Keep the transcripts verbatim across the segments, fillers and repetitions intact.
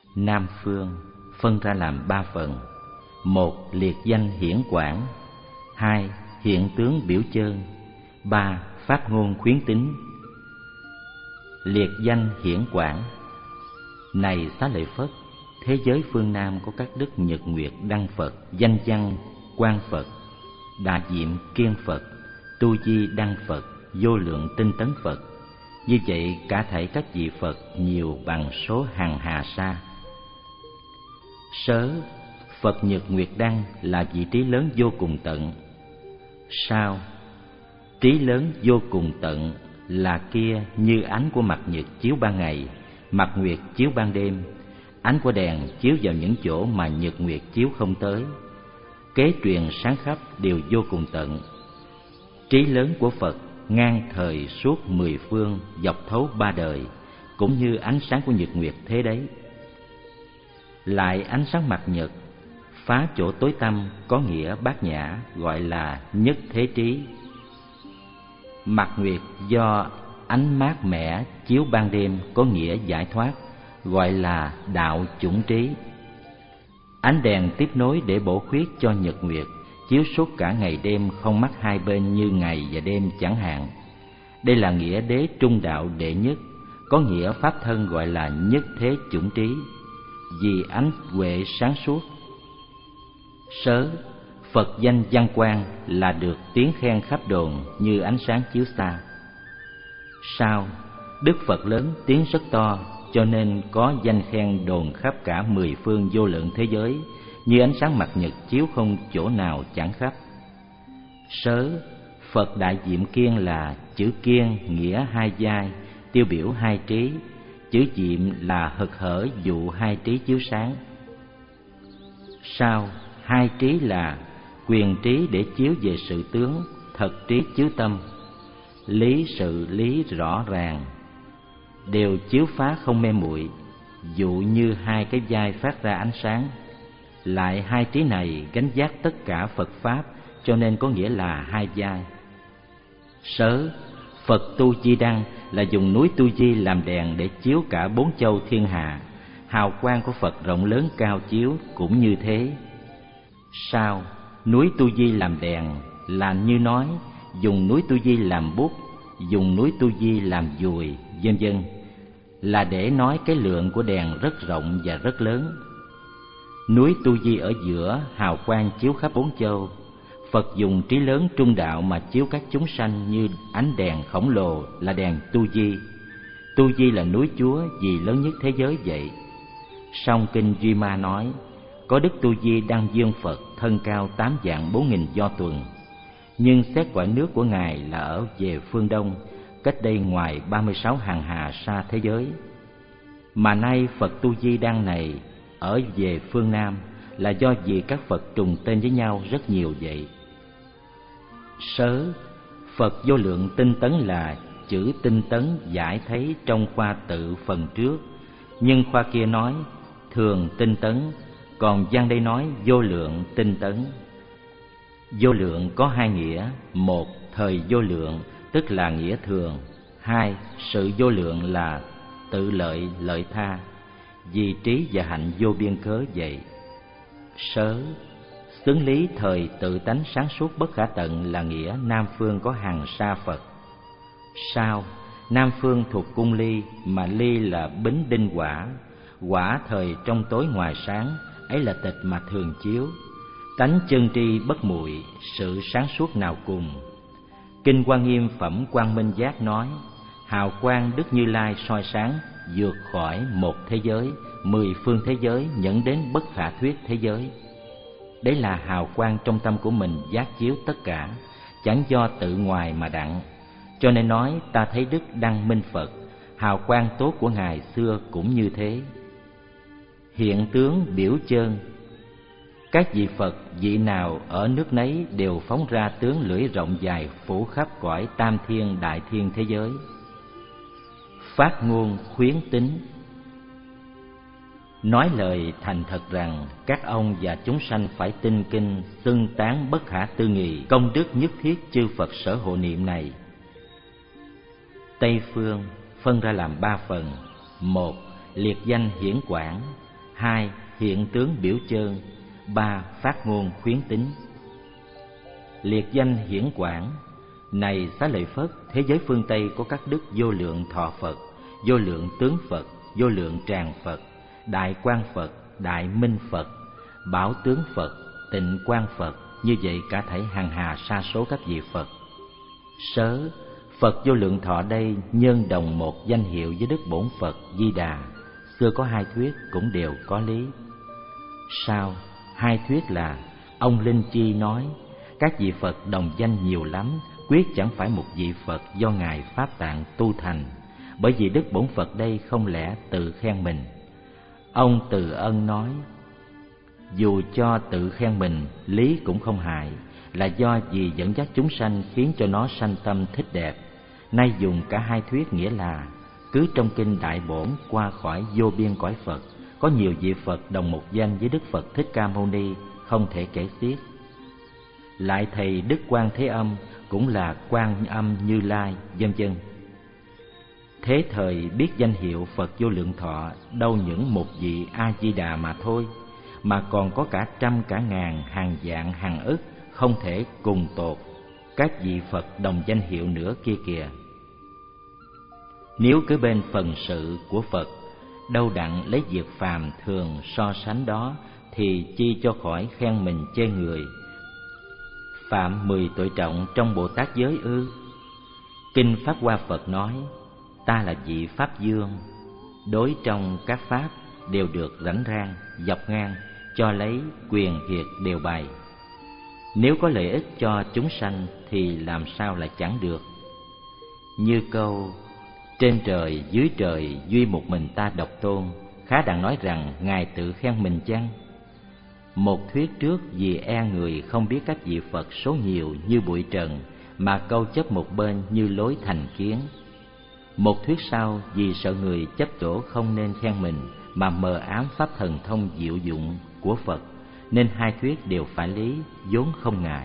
Nam phương phân ra làm ba phần: một, liệt danh hiển quảng; hai, hiện tướng biểu chơn; ba, phát ngôn khuyến tín. Liệt danh hiển quảng. Này Xá Lợi Phất, thế giới phương Nam có các đức Nhật Nguyệt Đăng Phật, Danh Văn Quang Phật, Đa Diệm Kiên Phật, Tu Di Đăng Phật, Vô Lượng Tinh Tấn Phật. Như vậy cả thảy các vị Phật nhiều bằng số hằng hà sa. Sớ, Phật Nhật Nguyệt Đăng là vị trí lớn vô cùng tận. Sao, trí lớn vô cùng tận là kia như ánh của mặt nhật chiếu ban ngày, mặt nguyệt chiếu ban đêm, ánh của đèn chiếu vào những chỗ mà nhật nguyệt chiếu không tới. Kế truyền sáng khắp đều vô cùng tận. Trí lớn của Phật ngang thời suốt mười phương, dọc thấu ba đời, cũng như ánh sáng của nhật nguyệt thế đấy. Lại ánh sáng mặt nhật phá chỗ tối tăm có nghĩa bát nhã, gọi là nhất thế trí. Mặt nguyệt do ánh mát mẻ chiếu ban đêm có nghĩa giải thoát, gọi là đạo chủng trí. Ánh đèn tiếp nối để bổ khuyết cho nhật nguyệt chiếu suốt cả ngày đêm, không mắc hai bên như ngày và đêm chẳng hạn. Đây là nghĩa đế trung đạo đệ nhất, có nghĩa pháp thân gọi là nhất thế chủng trí, vì ánh huệ sáng suốt. Sớ, Phật danh Văn Quang là được tiếng khen khắp đồn như ánh sáng chiếu xa. Sao, Đức Phật lớn tiếng rất to, cho nên có danh khen đồn khắp cả mười phương vô lượng thế giới, như ánh sáng mặt nhật chiếu không chỗ nào chẳng khắp. Sớ, Phật Đại Diệm Kiên là chữ kiên nghĩa hai giai, tiêu biểu hai trí, chữ diệm là hực hở dụ hai trí chiếu sáng. Sao, hai trí là quyền trí để chiếu về sự tướng, thật trí chiếu tâm, lý sự lý rõ ràng, đều chiếu phá không mê muội, dụ như hai cái vai phát ra ánh sáng. Lại hai trí này gánh vác tất cả Phật Pháp, cho nên có nghĩa là hai vai. Sớ, Phật Tu Di Đăng là dùng núi Tu Di làm đèn để chiếu cả bốn châu thiên hạ, hào quang của Phật rộng lớn cao chiếu cũng như thế. Sao, núi Tu Di làm đèn là như nói dùng núi Tu Di làm bút, dùng núi Tu Di làm dùi, vân vân, là để nói cái lượng của đèn rất rộng và rất lớn. Núi Tu Di ở giữa, hào quang chiếu khắp bốn châu. Phật dùng trí lớn trung đạo mà chiếu các chúng sanh như ánh đèn khổng lồ là đèn Tu Di. Tu Di là núi Chúa vì lớn nhất thế giới vậy. Song kinh Duy Ma nói, có Đức Tu Di Đăng Dương Phật thân cao tám vạn bốn nghìn do tuần, nhưng xét quả nước của Ngài là ở về phương Đông, cách đây ngoài ba mươi sáu hàng hà sa thế giới. Mà nay Phật Tu Di Đăng này ở về phương Nam là do vì các Phật trùng tên với nhau rất nhiều vậy. Sớ, Phật Vô Lượng Tinh Tấn là chữ tinh tấn giải thấy trong khoa tự phần trước, nhưng khoa kia nói thường tinh tấn, còn văn đây nói vô lượng tinh tấn. Vô lượng có hai nghĩa: một, thời vô lượng tức là nghĩa thường; hai, sự vô lượng là tự lợi lợi tha, vì trí và hạnh vô biên cớ vậy. Sớ, xứng lý thời tự tánh sáng suốt bất khả tận là nghĩa Nam phương có hàng sa Phật. Sao, Nam phương thuộc cung ly, mà ly là bính đinh quả, quả thời trong tối ngoài sáng, ấy là tịch mà thường chiếu. Tánh chân tri bất muội, sự sáng suốt nào cùng. Kinh Hoa Nghiêm phẩm Quang Minh Giác nói, hào quang Đức Như Lai soi sáng vượt khỏi một thế giới, mười phương thế giới, dẫn đến bất khả thuyết thế giới. Đấy là hào quang trong tâm của mình giác chiếu tất cả, chẳng do tự ngoài mà đặng. Cho nên nói ta thấy Đức Đăng Minh Phật, hào quang tốt của Ngài xưa cũng như thế. Hiện tướng biểu chơn. Các vị Phật vị nào ở nước nấy đều phóng ra tướng lưỡi rộng dài phủ khắp cõi tam thiên đại thiên thế giới. Phát ngôn khuyến tín. Nói lời thành thật rằng các ông và chúng sanh phải tin kinh, xưng tán bất khả tư nghị công đức nhất thiết chư Phật sở hộ niệm này. Tây phương phân ra làm ba phần: một, liệt danh hiển quảng; hai. Hiện tướng biểu chơn. ba. Phát ngôn khuyến tính. Liệt danh hiển quảng. Này Xá Lợi Phất, thế giới phương Tây có các đức vô lượng thọ Phật, vô lượng tướng Phật, vô lượng tràng Phật, đại quang Phật, đại minh Phật, bảo tướng Phật, tịnh quang Phật, như vậy cả thảy hàng hà sa số các vị Phật. Sớ, Phật vô lượng thọ đây nhân đồng một danh hiệu với Đức Bổn Phật Di Đà. Xưa có hai thuyết cũng đều có lý. Sao? Hai thuyết là ông Linh Chi nói các vị Phật đồng danh nhiều lắm, quyết chẳng phải một vị Phật do Ngài Pháp Tạng tu thành, bởi vì Đức Bổn Phật đây không lẽ tự khen mình. Ông Từ Ân nói dù cho tự khen mình, lý cũng không hại, là do vì dẫn dắt chúng sanh khiến cho nó sanh tâm thích đẹp. Nay dùng cả hai thuyết nghĩa là cứ trong kinh Đại Bổn qua khỏi vô biên cõi Phật, có nhiều vị Phật đồng một danh với Đức Phật Thích Ca Mâu Ni không thể kể xiết. Lại thầy Đức Quan Thế Âm cũng là Quan Âm Như Lai, vân vân. Thế thời biết danh hiệu Phật vô lượng thọ đâu những một vị A Di Đà mà thôi, mà còn có cả trăm cả ngàn hàng vạn hàng ức không thể cùng tột các vị Phật đồng danh hiệu nữa kia kìa. Nếu cứ bên phần sự của Phật đâu đặng lấy việc phàm thường so sánh đó, thì chi cho khỏi khen mình chê người. Phạm mười tội trọng trong Bồ Tát giới ư? Kinh Pháp Hoa Phật nói ta là vị Pháp Dương, đối trong các Pháp đều được rảnh rang, dọc ngang, cho lấy quyền hiệt đều bày. Nếu có lợi ích cho chúng sanh thì làm sao lại chẳng được. Như câu trên trời dưới trời duy một mình ta độc tôn, khá đặng nói rằng Ngài tự khen mình chăng? Một thuyết trước vì e người không biết các vị Phật số nhiều như bụi trần mà câu chấp một bên như lối thành kiến. Một thuyết sau vì sợ người chấp tổ không nên khen mình mà mờ ám pháp thần thông diệu dụng của Phật, nên hai thuyết đều phải lý, vốn không ngại.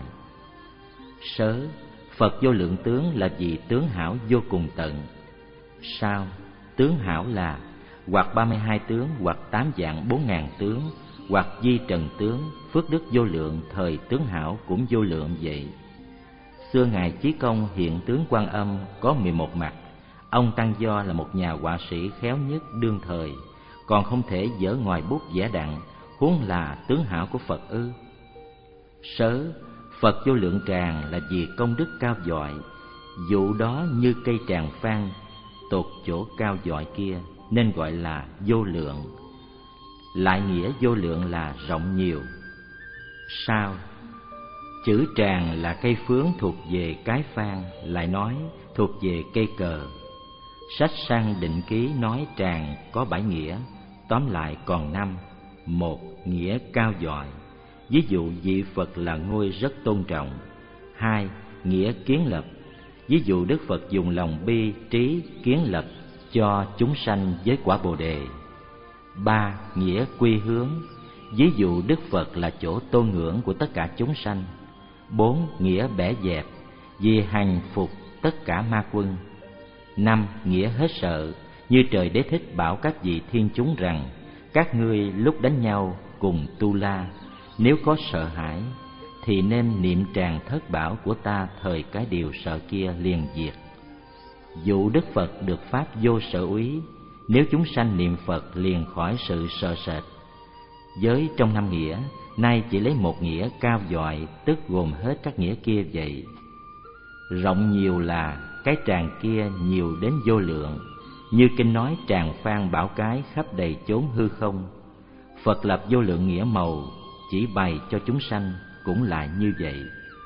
Sớ, Phật vô lượng tướng là vì tướng hảo vô cùng tận. Sao? Tướng hảo là hoặc ba mươi hai tướng, hoặc tám vạn bốn ngàn tướng, hoặc di trần tướng, phước đức vô lượng, thời tướng hảo cũng vô lượng vậy. Xưa Ngài Chí Công hiện tướng Quan Âm có mười một mặt. Ông Tăng Do là một nhà họa sĩ khéo nhất đương thời, còn không thể dở ngoài bút vẽ đặng, huống là tướng hảo của Phật ư? Sớ, Phật vô lượng tràng là vì công đức cao dọi, vụ đó như cây tràng phan tột chỗ cao dọi kia, nên gọi là vô lượng. Lại nghĩa vô lượng là rộng nhiều. Sao? Chữ tràng là cây phướng thuộc về cái phan, lại nói thuộc về cây cờ. Sách Sang Định Ký nói tràng có bảy nghĩa, tóm lại còn năm. Một, nghĩa cao dọi, ví dụ vị Phật là ngôi rất tôn trọng. Hai, nghĩa kiến lập, ví dụ Đức Phật dùng lòng bi trí kiến lập cho chúng sanh với quả Bồ Đề. Ba, nghĩa quy hướng, ví dụ Đức Phật là chỗ tôn ngưỡng của tất cả chúng sanh. Bốn, nghĩa bẻ dẹp, vì hành phục tất cả ma quân. Năm, nghĩa hết sợ, như Trời Đế Thích bảo các vị thiên chúng rằng các ngươi lúc đánh nhau cùng tu la, nếu có sợ hãi thì nên niệm tràng thất bảo của ta, thời cái điều sợ kia liền diệt. Dụ Đức Phật được pháp vô sở úy, nếu chúng sanh niệm Phật liền khỏi sự sợ sệt. Với trong năm nghĩa, nay chỉ lấy một nghĩa cao dọi, tức gồm hết các nghĩa kia vậy. Rộng nhiều là cái tràng kia nhiều đến vô lượng, như kinh nói tràng phan bảo cái khắp đầy chốn hư không. Phật lập vô lượng nghĩa màu, chỉ bày cho chúng sanh cũng là như vậy.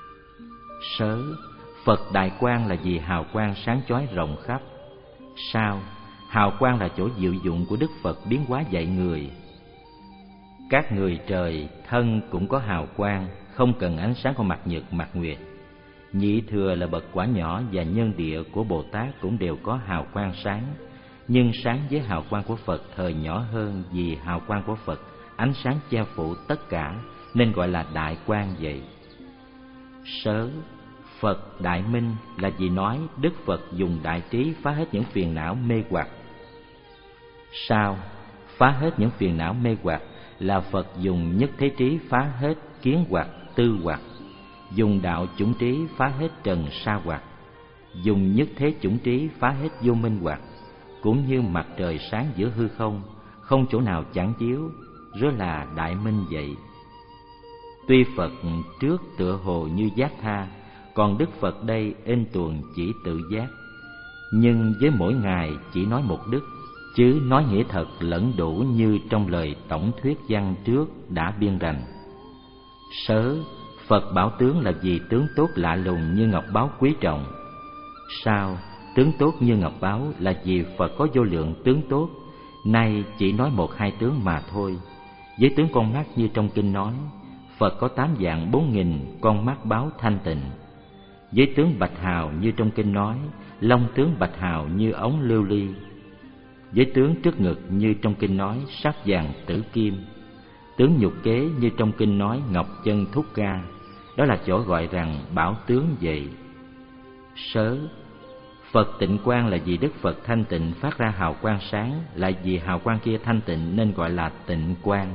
Sớ, Phật đại quang là vì hào quang sáng chói rộng khắp. Sao? Hào quang là chỗ diệu dụng của Đức Phật biến hóa dạy người. Các người trời thân cũng có hào quang, không cần ánh sáng của mặt nhật mặt nguyệt. Nhị thừa là bậc quả nhỏ và nhân địa của Bồ Tát cũng đều có hào quang sáng, nhưng sáng với hào quang của Phật thời nhỏ hơn, vì hào quang của Phật ánh sáng che phủ tất cả, nên gọi là đại quang vậy. Sớ, Phật đại minh là vì nói Đức Phật dùng đại trí phá hết những phiền não mê hoặc. Sao? phá hết những phiền não mê hoặc, là Phật dùng nhất thế trí phá hết kiến hoặc, tư hoặc, dùng đạo chủng trí phá hết trần sa hoặc, dùng nhất thế chủng trí phá hết vô minh hoặc. Cũng như mặt trời sáng giữa hư không, không chỗ nào chẳng chiếu, rất là đại minh vậy. Tuy Phật trước tựa hồ như giác tha, còn Đức Phật đây ên tuồng chỉ tự giác. Nhưng với mỗi ngày chỉ nói một đức, chứ nói nghĩa thật lẫn đủ như trong lời tổng thuyết văn trước đã biên rành. Sớ, Phật bảo tướng là vì tướng tốt lạ lùng như ngọc báu quý trọng. Sao, tướng tốt như ngọc báu là vì Phật có vô lượng tướng tốt, nay chỉ nói một hai tướng mà thôi. Với tướng con mắt như trong kinh nói, Phật có tám vạn bốn nghìn con mắt báo thanh tịnh. Với tướng bạch hào như trong kinh nói, long tướng bạch hào như ống lưu ly. Với tướng trước ngực như trong kinh nói, sắc vàng tử kim. Tướng nhục kế như trong kinh nói, ngọc chân thúc ca. Đó là chỗ gọi rằng bảo tướng vậy. Sớ, Phật tịnh quang là vì Đức Phật thanh tịnh phát ra hào quang sáng, lại vì hào quang kia thanh tịnh nên gọi là tịnh quang.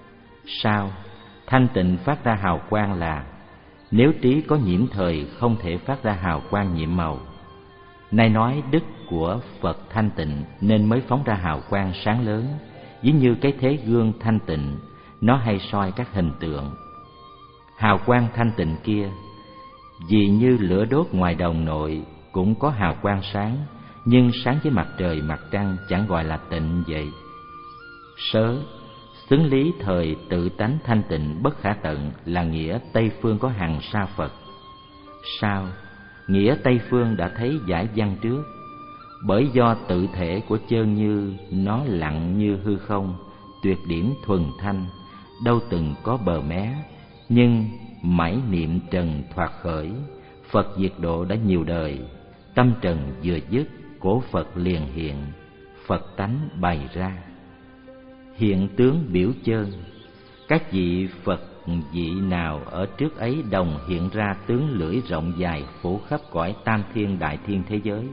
Sao? Thanh tịnh phát ra hào quang là nếu trí có nhiễm thời không thể phát ra hào quang nhiệm màu. Nay nói đức của Phật thanh tịnh nên mới phóng ra hào quang sáng lớn, ví như cái thế gương thanh tịnh, nó hay soi các hình tượng. Hào quang thanh tịnh kia, vì như lửa đốt ngoài đồng nội cũng có hào quang sáng, nhưng sáng với mặt trời mặt trăng chẳng gọi là tịnh vậy. Sớ, xứng lý thời tự tánh thanh tịnh bất khả tận là nghĩa Tây phương có hằng sa Phật. Sao? Nghĩa Tây phương đã thấy giải văn trước. Bởi do tự thể của chơn như nó lặng như hư không, tuyệt điểm thuần thanh, đâu từng có bờ mé, nhưng mãi niệm trần thoạt khởi. Phật diệt độ đã nhiều đời, tâm trần vừa dứt, cổ Phật liền hiện, Phật tánh bày ra. Hiện tướng biểu chơn, các vị Phật vị nào ở trước ấy đồng hiện ra tướng lưỡi rộng dài phủ khắp cõi tam thiên đại thiên thế giới.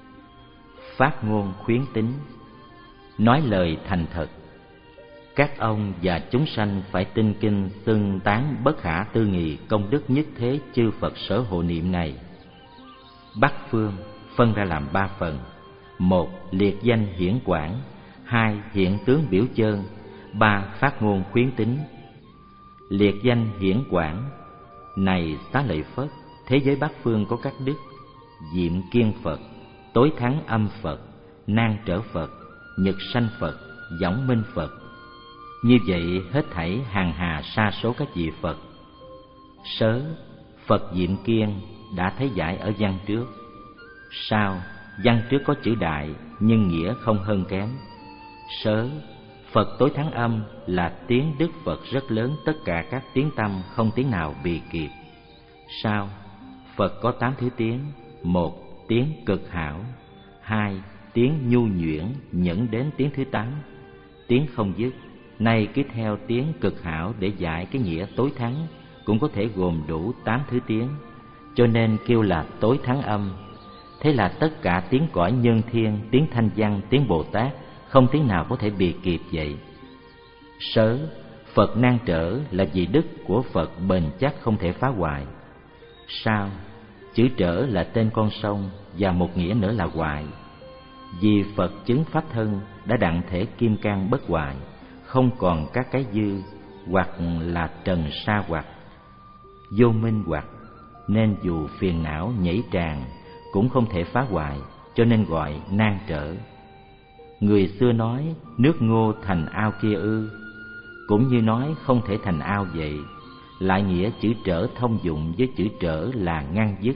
Phát ngôn khuyến tín, nói lời thành thật. Các ông và chúng sanh phải tin kinh xưng tán bất khả tư nghị công đức nhất thế chư Phật sở hộ niệm này. Bắc phương phân ra làm ba phần: một, liệt danh hiển quảng; hai, hiện tướng biểu chơn; ba, phát ngôn khuyến tín. Liệt danh hiển quảng: này Xá Lợi Phất, thế giới Bắc phương có các đức: Diệm Kiên Phật, Tối Thắng Âm Phật, Nan Trở Phật, Nhật Sanh Phật, Võng Minh Phật. Như vậy hết thảy hàng hà sa số các vị Phật. Sớ, Phật Diệm Kiên đã thấy giải ở văn trước. Sao? Văn trước có chữ đại nhưng nghĩa không hơn kém. Sớ, Phật Tối Thắng Âm là tiếng Đức Phật rất lớn, tất cả các tiếng tâm không tiếng nào bì kịp. Sao? Phật có tám thứ tiếng: một, tiếng cực hảo; hai, tiếng nhu nhuyễn nhẫn đến tiếng thứ tám, tiếng không dứt. Nay cứ theo tiếng cực hảo để giải cái nghĩa tối thắng, cũng có thể gồm đủ tám thứ tiếng, cho nên kêu là Tối Thắng Âm. Thế là tất cả tiếng cõi nhân thiên, tiếng thanh văn, tiếng Bồ Tát không tiếng nào có thể bì kịp vậy. Sớ, Phật Nan Trở là vì đức của Phật bền chắc không thể phá hoại. Sao? Chữ trở là tên con sông và một nghĩa nữa là hoại. Vì Phật chứng pháp thân đã đặng thể kim cang bất hoại, không còn các cái dư, hoặc là trần sa hoặc, vô minh hoặc, nên dù phiền não nhảy tràn cũng không thể phá hoại, cho nên gọi nan trở. Người xưa nói nước ngô thành ao kia ư, cũng như nói không thể thành ao vậy. Lại nghĩa chữ trở thông dụng với chữ trở là ngăn dứt.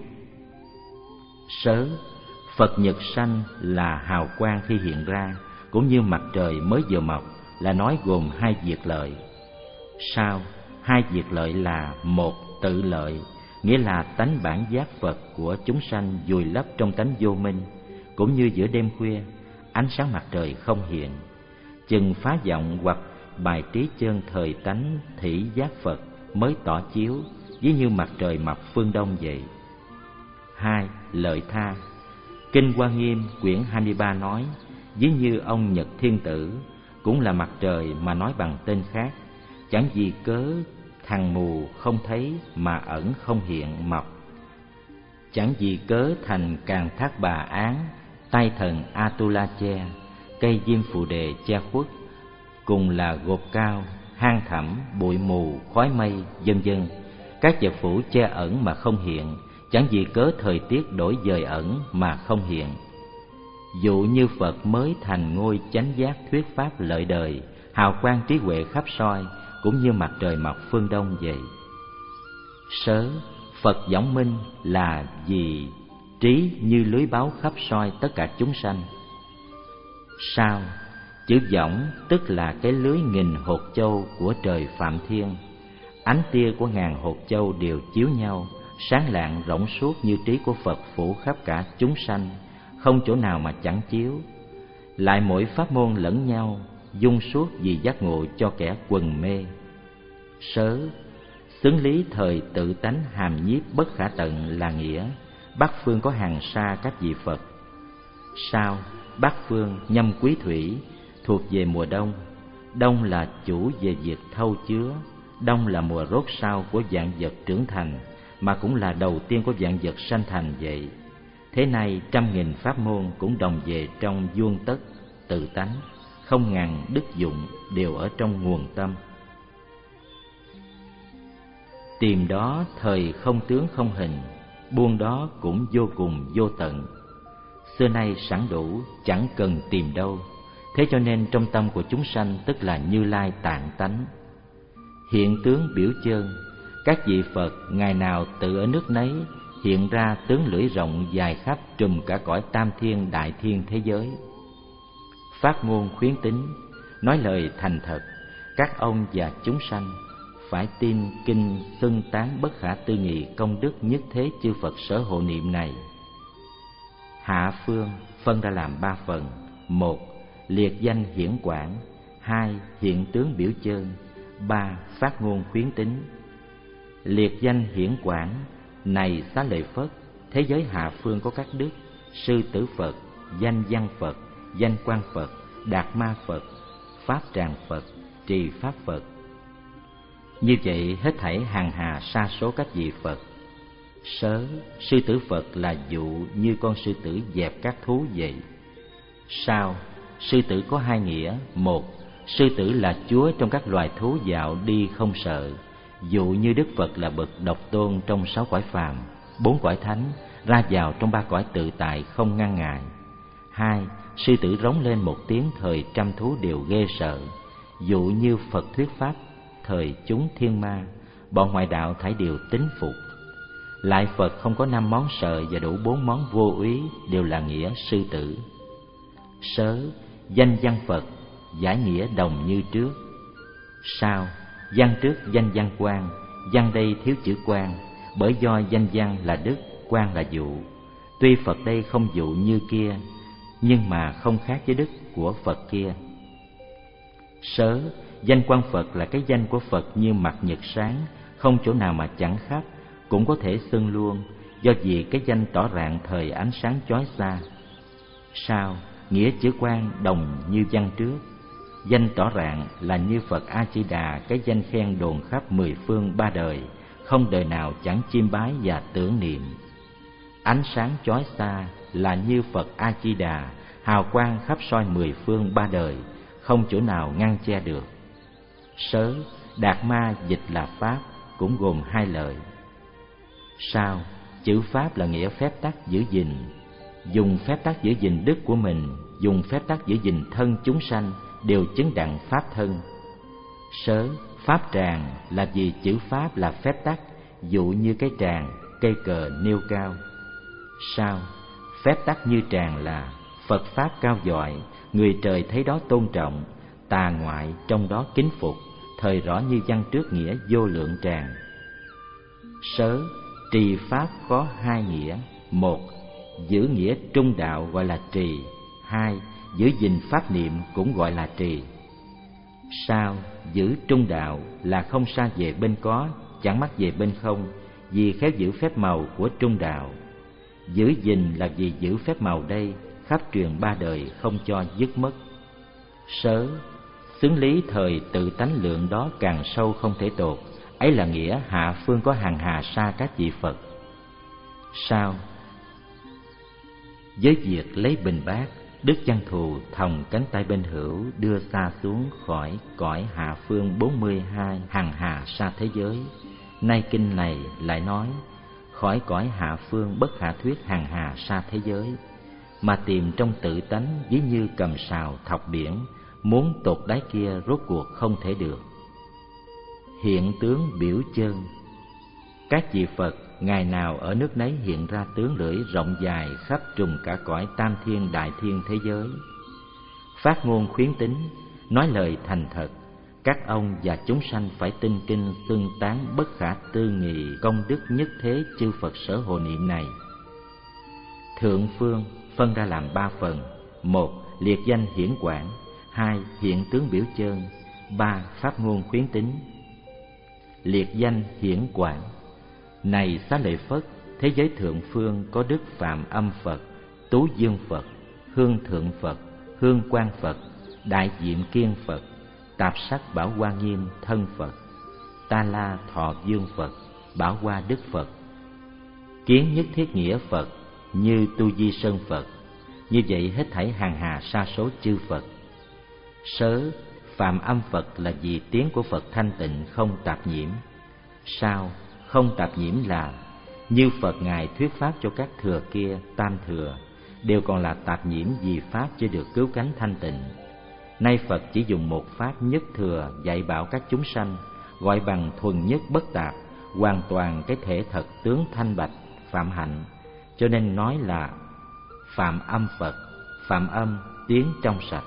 Sớ, Phật Nhật Sanh là hào quang khi hiện ra, cũng như mặt trời mới vừa mọc, là nói gồm hai việc lợi. Sao? Hai việc lợi là: một, tự lợi, nghĩa là tánh bản giác Phật của chúng sanh vùi lấp trong tánh vô minh, cũng như giữa đêm khuya ánh sáng mặt trời không hiện, chừng phá vọng hoặc bài trí chân thời tánh thị giác Phật mới tỏ chiếu, ví như mặt trời mọc phương đông vậy. Hai, lợi tha. Kinh Hoa Nghiêm quyển hai mươi ba nói, ví như ông Nhật Thiên Tử cũng là mặt trời mà nói bằng tên khác, chẳng vì cớ thằng mù không thấy mà ẩn không hiện mọc. Chẳng vì cớ thành Càn Thác Bà Án, tai thần Atula che, cây diêm phù đề che khuất, cùng là gột cao, hang thẳm, bụi mù, khói mây, vân vân. Các vật phủ che ẩn mà không hiện, chẳng vì cớ thời tiết đổi dời ẩn mà không hiện. Dụ như Phật mới thành ngôi chánh giác thuyết pháp lợi đời, hào quang trí huệ khắp soi, cũng như mặt trời mọc phương đông vậy. Sớ, Phật gióng minh là vì trí như lưới báo khắp soi tất cả chúng sanh. Sao, chữ võng tức là cái lưới nghìn hột châu của trời Phạm Thiên. Ánh tia của ngàn hột châu đều chiếu nhau, sáng lạng rộng suốt như trí của Phật phủ khắp cả chúng sanh, không chỗ nào mà chẳng chiếu. Lại mỗi pháp môn lẫn nhau, dung suốt vì giác ngộ cho kẻ quần mê. Sớ, xứng lý thời tự tánh hàm nhiếp bất khả tận là nghĩa. Bắc phương có hàng sa các vị Phật. Sao, Bắc phương nhâm quý thủy, thuộc về mùa đông. Đông là chủ về việc thâu chứa. Đông là mùa rốt sao của vạn vật trưởng thành, mà cũng là đầu tiên của vạn vật sanh thành vậy. Thế này trăm nghìn pháp môn cũng đồng về trong vuông tất tự tánh, không ngàn đức dụng, đều ở trong nguồn tâm. Tìm đó thời không tướng không hình, buông đó cũng vô cùng vô tận. Xưa nay sẵn đủ, chẳng cần tìm đâu. Thế cho nên trong tâm của chúng sanh tức là Như Lai tạng tánh. Hiện tướng biểu chơn, các vị Phật ngày nào tự ở nước nấy hiện ra tướng lưỡi rộng dài khắp trùm cả cõi tam thiên đại thiên thế giới. Phát ngôn khuyến tín, nói lời thành thật, các ông và chúng sanh phải tin kinh xưng tán bất khả tư nghị công đức nhất thế chư Phật sở hộ niệm này. Hạ phương phân ra làm ba phần: một, liệt danh hiển quảng; hai, hiện tướng biểu chơn; ba, phát ngôn khuyến tín. Liệt danh hiển quảng: này Xá Lợi Phất, thế giới hạ phương có các đức Sư Tử Phật, Danh Văn Phật, Danh Quang Phật, Đạt Ma Phật, Pháp Tràng Phật, Trì Pháp Phật. Như vậy hết thảy hàng hà sa số các vị Phật. Sớ, Sư Tử Phật là dụ như con sư tử dẹp các thú vậy. Sao, sư tử có hai nghĩa: một, sư tử là chúa trong các loài thú dạo đi không sợ, dụ như Đức Phật là bậc độc tôn trong sáu cõi phàm, bốn cõi thánh, ra vào trong ba cõi tự tại không ngăn ngại. Hai, sư tử rống lên một tiếng thời trăm thú đều ghê sợ, dụ như Phật thuyết pháp thời chúng thiên ma, bọn ngoại đạo thảy đều tín phục. Lại Phật không có năm món sợ và đủ bốn món vô úy, đều là nghĩa sư tử. Sớ, danh văn Phật, giải nghĩa đồng như trước. Sao, văn trước danh văn quang, văn đây thiếu chữ quang, bởi do danh văn là đức, quang là dụ. Tuy Phật đây không dụ như kia, nhưng mà không khác với đức của Phật kia. Sớ, danh quang Phật là cái danh của Phật như mặt nhật sáng, không chỗ nào mà chẳng khắp, cũng có thể xưng luôn, do vì cái danh tỏ rạng thời ánh sáng chói xa. Sao, nghĩa chữ quang đồng như văn trước. Danh tỏ rạng là như Phật A Di Đà, cái danh khen đồn khắp mười phương ba đời, không đời nào chẳng chiêm bái và tưởng niệm. Ánh sáng chói xa là như Phật A Di Đà, hào quang khắp soi mười phương ba đời, không chỗ nào ngăn che được. Sớ, Đạt Ma dịch là pháp, cũng gồm hai lời. Sao, chữ pháp là nghĩa phép tắc giữ gìn, dùng phép tắc giữ gìn đức của mình, dùng phép tắc giữ gìn thân chúng sanh, đều chứng đặng pháp thân. Sớ, pháp tràng là vì chữ pháp là phép tắc, dụ như cái tràng, cây cờ nêu cao. Sao, phép tắc như tràng là Phật pháp cao dọi, người trời thấy đó tôn trọng, tà ngoại trong đó kính phục, thời rõ như văn trước nghĩa vô lượng tràng. Sớ, trì pháp có hai nghĩa: một, giữ nghĩa trung đạo gọi là trì; hai, giữ gìn pháp niệm cũng gọi là trì. Sao, giữ trung đạo là không sa về bên có, chẳng mắc về bên không, vì khéo giữ phép màu của trung đạo. Giữ gìn là vì giữ phép màu đây khắp truyền ba đời không cho dứt mất. Sớ, Xứng lý thời tự tánh lượng đó càng sâu không thể tột, ấy là nghĩa hạ phương có hàng hà sa các vị Phật. Sao? Với việc lấy bình bát, Đức Văn Thù thòng cánh tay bên hữu đưa xa xuống khỏi cõi hạ phương bốn mươi hai hàng hà sa thế giới. Nay kinh này lại nói khỏi cõi hạ phương bất khả thuyết hàng hà sa thế giới, mà tìm trong tự tánh ví như cầm sào thọc biển, muốn tột đáy kia rốt cuộc không thể được. Hiện tướng biểu chơn. Các vị Phật ngày nào ở nước nấy hiện ra tướng lưỡi rộng dài khắp trùng cả cõi tam thiên đại thiên thế giới. Phát ngôn khuyến tín, nói lời thành thật, các ông và chúng sanh phải tin kinh xưng tán bất khả tư nghị công đức nhất thế chư Phật sở hộ niệm này. Thượng phương phân ra làm ba phần: một, liệt danh hiển quảng; hai, hiện tướng biểu chơn; ba, pháp ngôn khuyến tín. Liệt danh hiển quảng. Này Xá Lợi Phất, thế giới thượng phương có Đức Phạm Âm Phật, Tú Dương Phật, Hương Thượng Phật, Hương Quang Phật, Đại Diệm Kiên Phật, Tạp Sắc Bảo Hoa Nghiêm Thân Phật, Ta La Thọ Dương Phật, Bảo Hoa Đức Phật, Kiến Nhất Thiết Nghĩa Phật, Như Tu Di Sơn Phật. Như vậy hết thảy hàng hà sa số chư Phật. Sớ, Phạm Âm Phật là vì tiếng của Phật thanh tịnh không tạp nhiễm. Sao? Không tạp nhiễm là như Phật Ngài thuyết pháp cho các thừa kia, tam thừa, đều còn là tạp nhiễm vì pháp chưa được cứu cánh thanh tịnh. Nay Phật chỉ dùng một pháp nhất thừa dạy bảo các chúng sanh, gọi bằng thuần nhất bất tạp, hoàn toàn cái thể thật tướng thanh bạch, phạm hạnh, cho nên nói là Phạm Âm Phật. Phạm âm tiếng trong sạch.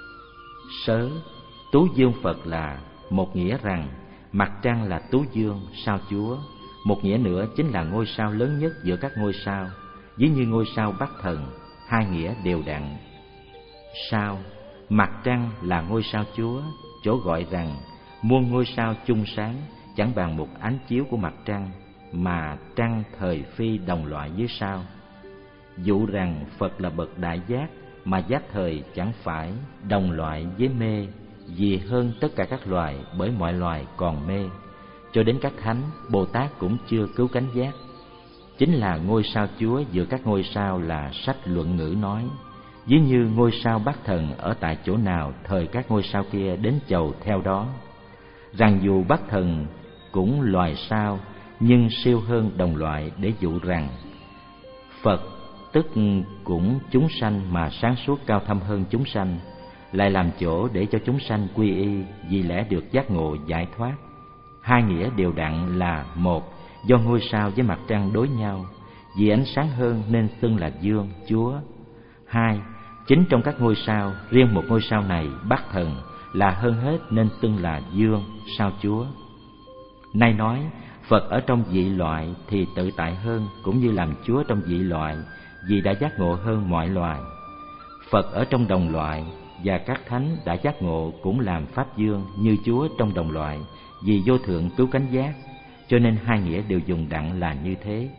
Sớ, Tú Dương Phật là một nghĩa rằng mặt trăng là Tú Dương, sao Chúa. Một nghĩa nữa chính là ngôi sao lớn nhất giữa các ngôi sao, ví như ngôi sao Bắc Thần, hai nghĩa đều đặn. Sao? Mặt trăng là ngôi sao Chúa, chỗ gọi rằng muôn ngôi sao chung sáng, chẳng bằng một ánh chiếu của mặt trăng, mà trăng thời phi đồng loại với sao. Dụ rằng Phật là bậc đại giác, mà giác thời chẳng phải đồng loại với mê, vì hơn tất cả các loài, bởi mọi loài còn mê. Cho đến các thánh, Bồ Tát cũng chưa cứu cánh giác. Chính là ngôi sao Chúa giữa các ngôi sao là sách luận ngữ nói, ví như ngôi sao Bắc Thần ở tại chỗ nào, thời các ngôi sao kia đến chầu theo đó. Rằng dù Bắc Thần cũng loài sao, nhưng siêu hơn đồng loại, để dụ rằng Phật tức cũng chúng sanh mà sáng suốt cao thâm hơn chúng sanh, lại làm chỗ để cho chúng sanh quy y, vì lẽ được giác ngộ giải thoát. Hai nghĩa đều đặn là: một, do ngôi sao với mặt trăng đối nhau, vì ánh sáng hơn nên xưng là Dương, Chúa. Hai, chính trong các ngôi sao, riêng một ngôi sao này, Bắc Thần, là hơn hết nên xưng là Dương, sao Chúa. Nay nói Phật ở trong dị loại thì tự tại hơn, cũng như làm Chúa trong dị loại, vì đã giác ngộ hơn mọi loài. Phật ở trong đồng loại và các thánh đã giác ngộ cũng làm Pháp Dương như Chúa trong đồng loại, vì vô thượng cứu cánh giác, cho nên hai nghĩa đều dùng đặng là như thế.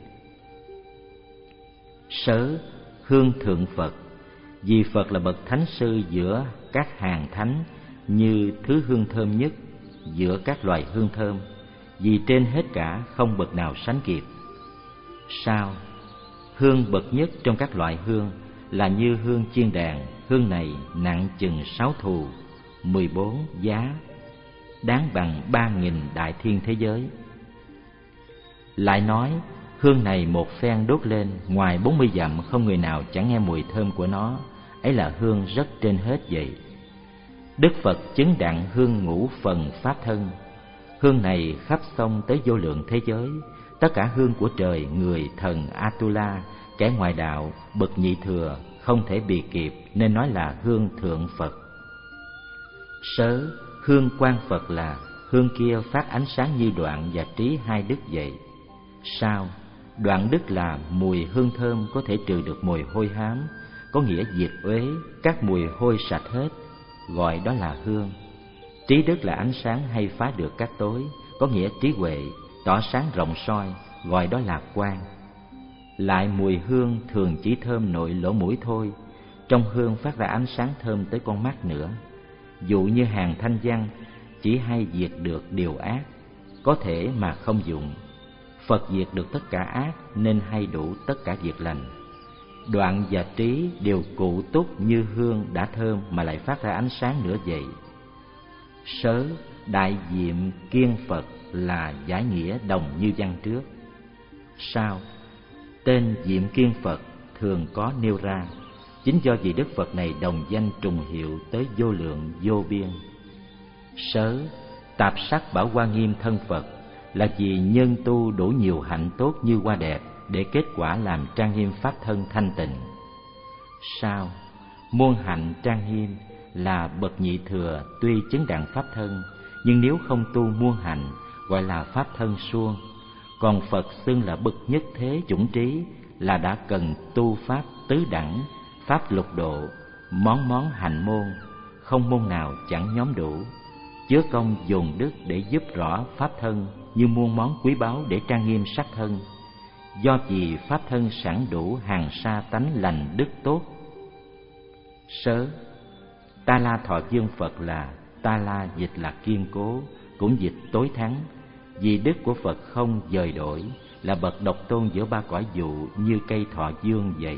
Sớ, Hương Thượng Phật, vì Phật là bậc thánh sư giữa các hàng thánh, như thứ hương thơm nhất giữa các loài hương thơm, vì trên hết cả không bậc nào sánh kịp. Sao? Hương bậc nhất trong các loại hương là như hương chiên đàn. Hương này nặng chừng sáu thù, mười bốn giá, đáng bằng ba nghìn đại thiên thế giới. Lại nói hương này một phen đốt lên, ngoài bốn mươi dặm không người nào chẳng nghe mùi thơm của nó, ấy là hương rất trên hết vậy. Đức Phật chứng đặng hương ngũ phần pháp thân. Hương này khắp sông tới vô lượng thế giới, tất cả hương của trời, người, thần, Atula, kẻ ngoại đạo, bậc nhị thừa không thể bì kịp, nên nói là hương thượng Phật. Sớ, hương quang Phật là hương kia phát ánh sáng như đoạn và trí hai đức vậy. Sao? Đoạn đức là mùi hương thơm có thể trừ được mùi hôi hám, có nghĩa diệt uế, các mùi hôi sạch hết, gọi đó là hương. Trí đức là ánh sáng hay phá được các tối, có nghĩa trí huệ, tỏ sáng rộng soi, gọi đó là quang. Lại mùi hương thường chỉ thơm nội lỗ mũi thôi, trong hương phát ra ánh sáng thơm tới con mắt nữa. Dụ như hàng thanh văn chỉ hay diệt được điều ác, có thể mà không dụng. Phật diệt được tất cả ác nên hay đủ tất cả việc lành. Đoạn và trí đều cụ túc như hương đã thơm mà lại phát ra ánh sáng nữa vậy. Sớ đại diệm kiên Phật là giải nghĩa đồng như văn trước. Sao? Tên Diệm Kiên Phật thường có nêu ra, chính do vì Đức Phật này đồng danh trùng hiệu tới vô lượng vô biên. Sớ tạp sắc bảo hoa nghiêm thân Phật là vì nhân tu đủ nhiều hạnh tốt như hoa đẹp để kết quả làm trang nghiêm pháp thân thanh tịnh. Sao? Muôn hạnh trang nghiêm là bậc nhị thừa tuy chứng đặng pháp thân, nhưng nếu không tu muôn hạnh gọi là pháp thân suông. Còn Phật xưng là bậc nhất thế chủng trí là đã cần tu pháp tứ đẳng, pháp lục độ, món món hạnh môn, không môn nào chẳng nhóm đủ, chứa công dồn đức để giúp rõ pháp thân như muôn món quý báu để trang nghiêm sắc thân. Do vì pháp thân sẵn đủ hàng sa tánh lành đức tốt. Sớ Ta La Thọ Dương Phật là Ta La dịch là kiên cố, cũng dịch tối thắng, vì đức của Phật không dời đổi, là bậc độc tôn giữa ba cõi dụ như cây thọ dương vậy.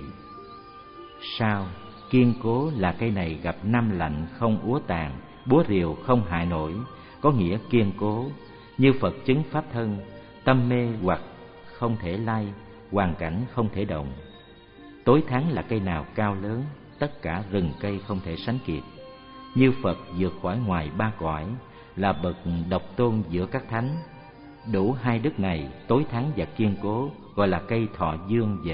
Sao? Kiên cố là cây này gặp năm lạnh không úa tàn, búa rìu không hại nổi, có nghĩa kiên cố. Như Phật chứng pháp thân, tâm mê hoặc không thể lay, hoàn cảnh không thể động. Tối thắng là cây nào cao lớn, tất cả rừng cây không thể sánh kịp. Như Phật vượt khỏi ngoài ba cõi, là bậc độc tôn giữa các thánh. Đủ hai đức này, tối thắng và kiên cố, gọi là cây thọ dương vậy.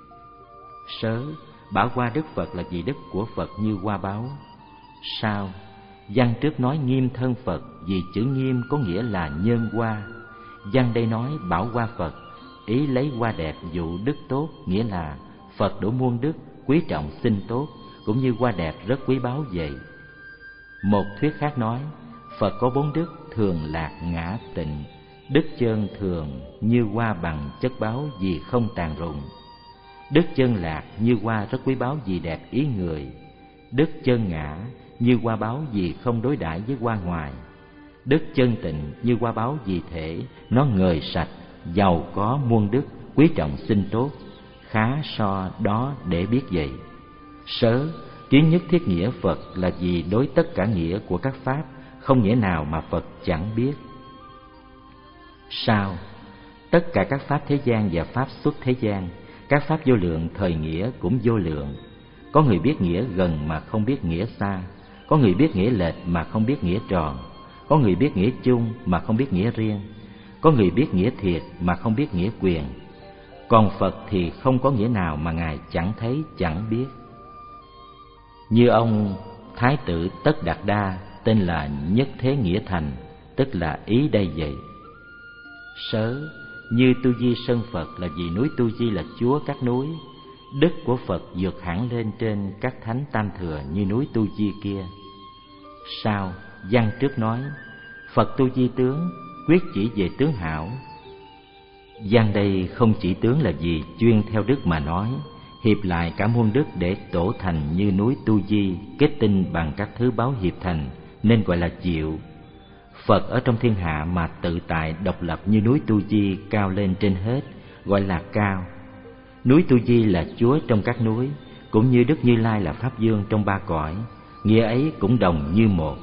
Sớ bảo hoa đức Phật là vì đức của Phật như hoa báo. Sao? Văn trước nói nghiêm thân Phật, vì chữ nghiêm có nghĩa là nhân hoa. Văn đây nói bảo hoa Phật, ý lấy hoa đẹp dụ đức tốt, nghĩa là Phật đủ muôn đức, quý trọng sinh tốt, cũng như hoa đẹp rất quý báu vậy. Một thuyết khác nói, Phật có bốn đức thường lạc ngã tịnh, đức chân thường như hoa bằng chất báu vì không tàn rụng. Đức chân lạc như hoa rất quý báu vì đẹp ý người. Đức chân ngã như hoa báu vì không đối đãi với hoa ngoài. Đức chân tịnh như hoa báu vì thể nó ngời sạch, giàu có muôn đức, quý trọng sinh tốt, khá so đó để biết vậy. Sớ kiến nhất thiết nghĩa Phật là vì đối tất cả nghĩa của các pháp, không nghĩa nào mà Phật chẳng biết. Sao? Tất cả các pháp thế gian và pháp xuất thế gian, các pháp vô lượng thời nghĩa cũng vô lượng. Có người biết nghĩa gần mà không biết nghĩa xa, có người biết nghĩa lệch mà không biết nghĩa tròn, có người biết nghĩa chung mà không biết nghĩa riêng, có người biết nghĩa thiệt mà không biết nghĩa quyền. Còn Phật thì không có nghĩa nào mà Ngài chẳng thấy chẳng biết. Như ông Thái tử Tất Đạt Đa tên là Nhất Thế Nghĩa Thành, tức là ý đây vậy. Sớ như Tu Di Sơn Phật là vì núi Tu Di là chúa các núi, đức của Phật vượt hẳn lên trên các thánh tam thừa như núi Tu Di kia. Sao? Văn trước nói Phật Tu Di tướng, quyết chỉ về tướng hảo. Văn đây không chỉ tướng là gì chuyên theo đức mà nói, hiệp lại cả muôn đức để tổ thành như núi Tu Di, kết tinh bằng các thứ báo hiệp thành, nên gọi là diệu. Phật ở trong thiên hạ mà tự tại độc lập như núi Tu Di cao lên trên hết, gọi là cao. Núi Tu Di là chúa trong các núi, cũng như Đức Như Lai là Pháp Dương trong ba cõi, nghĩa ấy cũng đồng như một.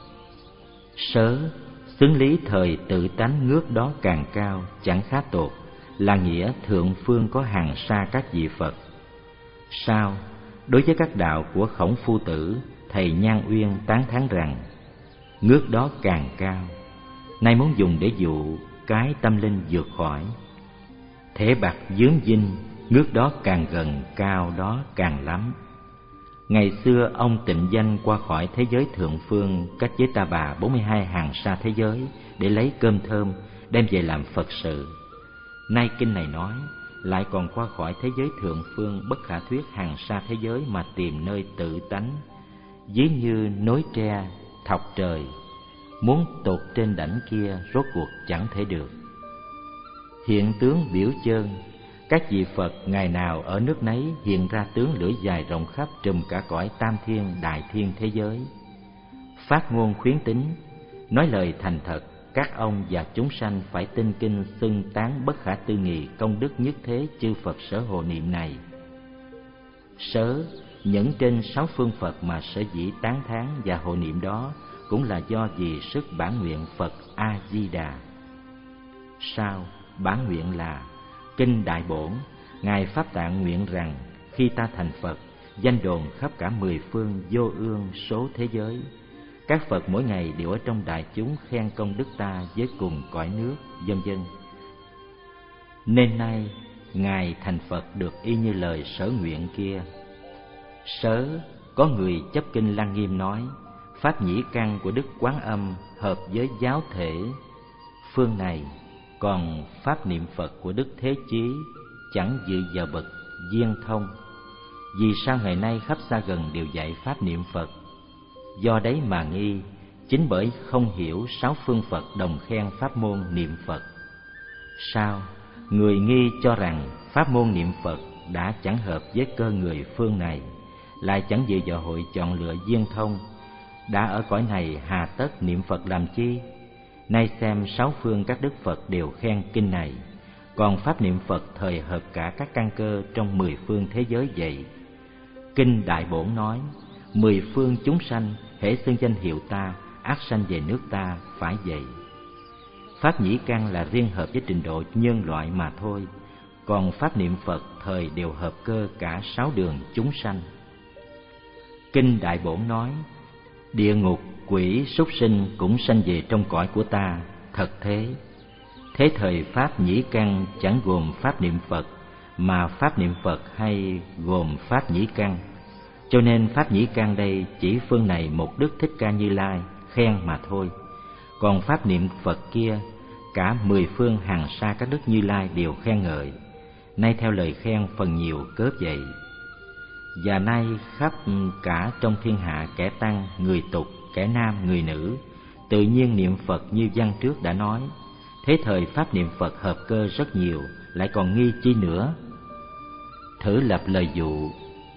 Sớ xứng lý thời tự tánh ngước đó càng cao, chẳng khá tột, là nghĩa thượng phương có hàng sa các vị Phật. Sao? Đối với các đạo của Khổng Phu Tử, thầy Nhan Uyên tán thán rằng ngước đó càng cao, nay muốn dùng để dụ cái tâm linh vượt khỏi. Thể bạc dướng dinh, ngước đó càng gần, cao đó càng lắm. Ngày xưa ông Tịnh Danh qua khỏi thế giới thượng phương cách với Ta Bà bốn mươi hai hàng sa thế giới để lấy cơm thơm đem về làm Phật sự. Nay kinh này nói lại còn qua khỏi thế giới thượng phương bất khả thuyết hàng sa thế giới mà tìm nơi tự tánh, ví như nối tre thọc trời, muốn tột trên đảnh kia rốt cuộc chẳng thể được. Hiện tướng biểu chơn, các vị Phật ngày nào ở nước nấy hiện ra tướng lưỡi dài rộng khắp trùm cả cõi tam thiên đại thiên thế giới. phát ngôn khuyến tín, nói lời thành thật. Các ông và chúng sanh phải tin kinh xưng tán bất khả tư nghị công đức nhất thế chư Phật sở hộ niệm này. Sớ, những trên sáu phương Phật mà sở dĩ tán thán và hộ niệm đó cũng là do vì sức bản nguyện Phật A Di Đà. Sao, bản nguyện là kinh Đại Bổn, Ngài Pháp Tạng nguyện rằng khi ta thành Phật, danh đồn khắp cả mười phương vô ương số thế giới. Các Phật mỗi ngày đều ở trong đại chúng khen công đức ta với cùng cõi nước, vân vân. Nên nay Ngài thành Phật được y như lời sở nguyện kia. Sớ, có người chấp kinh Lăng Nghiêm nói, pháp nhĩ căn của Đức Quán Âm hợp với giáo thể phương này, còn pháp niệm Phật của Đức Thế Chí chẳng dự vào bậc viên thông. Vì sao ngày nay khắp xa gần đều dạy pháp niệm Phật? Do đấy mà nghi, chính bởi không hiểu sáu phương Phật đồng khen pháp môn niệm Phật. Sao, người nghi cho rằng pháp môn niệm Phật đã chẳng hợp với cơ người phương này, lại chẳng dự vào hội chọn lựa viên thông, đã ở cõi này hà tất niệm Phật làm chi? Nay xem sáu phương các đức Phật đều khen kinh này, còn pháp niệm Phật thời hợp cả các căn cơ trong mười phương thế giới vậy. Kinh Đại Bổn nói, mười phương chúng sanh hễ xưng danh hiệu ta, ác sanh về nước ta, phải vậy. Pháp nhĩ căn là riêng hợp với trình độ nhân loại mà thôi, còn pháp niệm Phật thời đều hợp cơ cả sáu đường chúng sanh. Kinh Đại Bổn nói, địa ngục, quỷ, súc sinh cũng sanh về trong cõi của ta, thật thế. Thế thời pháp nhĩ căn chẳng gồm pháp niệm Phật, mà pháp niệm Phật hay gồm pháp nhĩ căn. Cho nên pháp nhĩ căn đây chỉ phương này một Đức Thích Ca Như Lai khen mà thôi, còn pháp niệm Phật kia cả mười phương hàng xa các Đức Như Lai đều khen ngợi. Nay theo lời khen phần nhiều cớ vậy. Và nay khắp cả trong thiên hạ kẻ tăng, người tục, kẻ nam, người nữ, tự nhiên niệm Phật như văn trước đã nói. Thế thời pháp niệm Phật hợp cơ rất nhiều, lại còn nghi chi nữa? Thử lập lời dụ,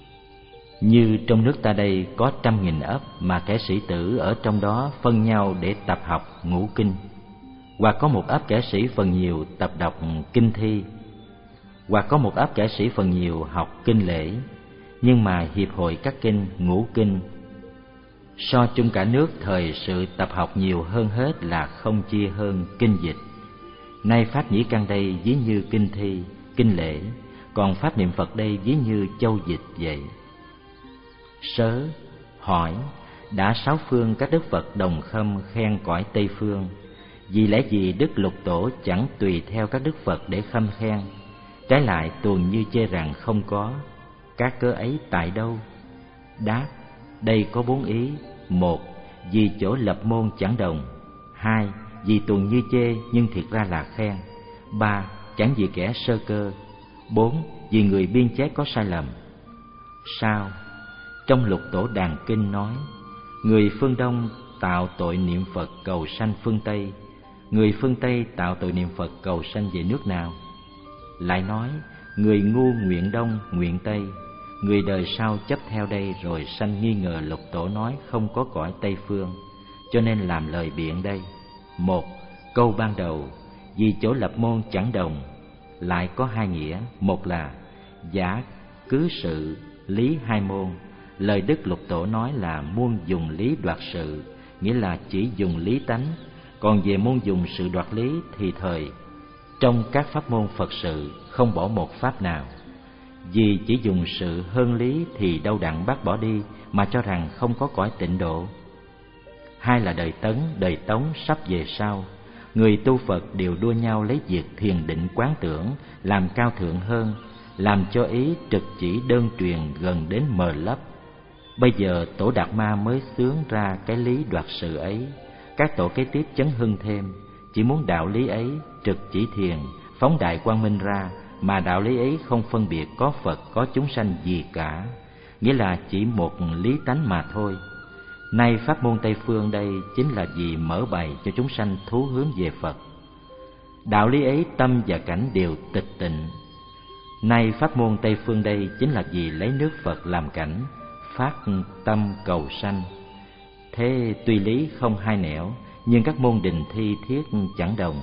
như trong nước ta đây có trăm nghìn ấp mà kẻ sĩ tử ở trong đó phân nhau để tập học ngũ kinh, hoặc có một ấp kẻ sĩ phần nhiều tập đọc kinh thi, hoặc có một ấp kẻ sĩ phần nhiều học kinh lễ, nhưng mà hiệp hội các kinh ngũ kinh so chung cả nước thời sự tập học nhiều hơn hết là không chia hơn kinh dịch. Nay pháp nhĩ căn đây ví như kinh thi, kinh lễ, còn pháp niệm Phật đây ví như châu dịch vậy. Sớ, hỏi, đã sáu phương các đức Phật đồng khâm khen cõi Tây phương, vì lẽ gì Đức Lục Tổ chẳng tùy theo các đức Phật để khâm khen, trái lại tuồn như chê rằng không có? Các cớ ấy tại đâu? Đáp, đây có bốn ý. Một, vì chỗ lập môn chẳng đồng. Hai, vì tuần như chê nhưng thiệt ra là khen. Ba, chẳng vì kẻ sơ cơ. Bốn, vì người biên chép có sai lầm. Sao? Trong Lục Tổ Đàn Kinh nói, người phương Đông tạo tội niệm Phật cầu sanh phương Tây, người phương Tây tạo tội niệm Phật cầu sanh về nước nào? Lại nói, người ngu nguyện Đông, nguyện Tây, người đời sau chấp theo đây rồi sanh nghi ngờ Lục Tổ nói không có cõi Tây phương, cho nên làm lời biện đây. Một, câu ban đầu, vì chỗ lập môn chẳng đồng, lại có hai nghĩa. Một là giả cứ sự lý hai môn. Lời Đức Lục Tổ nói là muôn dùng lý đoạt sự, nghĩa là chỉ dùng lý tánh. Còn về môn dùng sự đoạt lý thì thời trong các pháp môn Phật sự không bỏ một pháp nào. Vì chỉ dùng sự hơn lý thì đâu đặng bác bỏ đi, mà cho rằng không có cõi tịnh độ. Hai là đời Tấn, đời Tống sắp về sau, người tu Phật đều đua nhau lấy việc thiền định quán tưởng làm cao thượng hơn, làm cho ý trực chỉ đơn truyền gần đến mờ lấp. Bây giờ Tổ Đạt Ma mới xướng ra cái lý đoạt sự ấy, các tổ kế tiếp chấn hưng thêm, chỉ muốn đạo lý ấy trực chỉ thiền, phóng đại quang minh ra, mà đạo lý ấy không phân biệt có Phật có chúng sanh gì cả, nghĩa là chỉ một lý tánh mà thôi. Nay pháp môn Tây phương đây chính là vì mở bày cho chúng sanh thú hướng về Phật. Đạo lý ấy tâm và cảnh đều tịch tịnh. Nay pháp môn Tây phương đây chính là vì lấy nước Phật làm cảnh, phát tâm cầu sanh. Thế tuy lý không hai nẻo, nhưng các môn đình thi thiết chẳng đồng.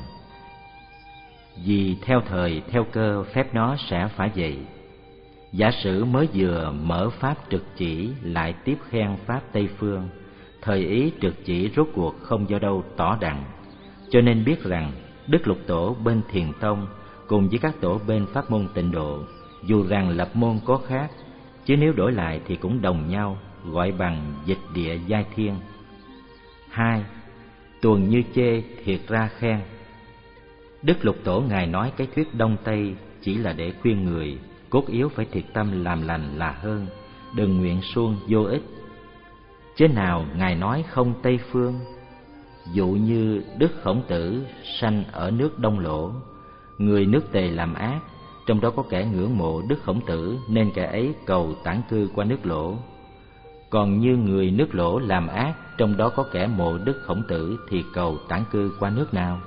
Vì theo thời theo cơ phép nó sẽ phải vậy. Giả sử mới vừa mở pháp trực chỉ lại tiếp khen pháp Tây Phương, thời ý trực chỉ rốt cuộc không do đâu tỏ đặng. Cho nên biết rằng Đức Lục Tổ bên Thiền Tông cùng với các tổ bên pháp môn Tịnh Độ, dù rằng lập môn có khác, chứ nếu đổi lại thì cũng đồng nhau, gọi bằng dịch địa giai thiên. Hai, tuần như chê thiệt ra khen. Đức Lục Tổ Ngài nói cái thuyết Đông Tây chỉ là để khuyên người cốt yếu phải thiệt tâm làm lành là hơn, đừng nguyện suông vô ích. Chứ nào Ngài nói không Tây Phương. Dụ như Đức Khổng Tử sanh ở nước Đông Lỗ, người nước Tề làm ác, trong đó có kẻ ngưỡng mộ Đức Khổng Tử nên kẻ ấy cầu tản cư qua nước Lỗ. Còn như người nước Lỗ làm ác, trong đó có kẻ mộ Đức Khổng Tử thì cầu tản cư qua nước nào?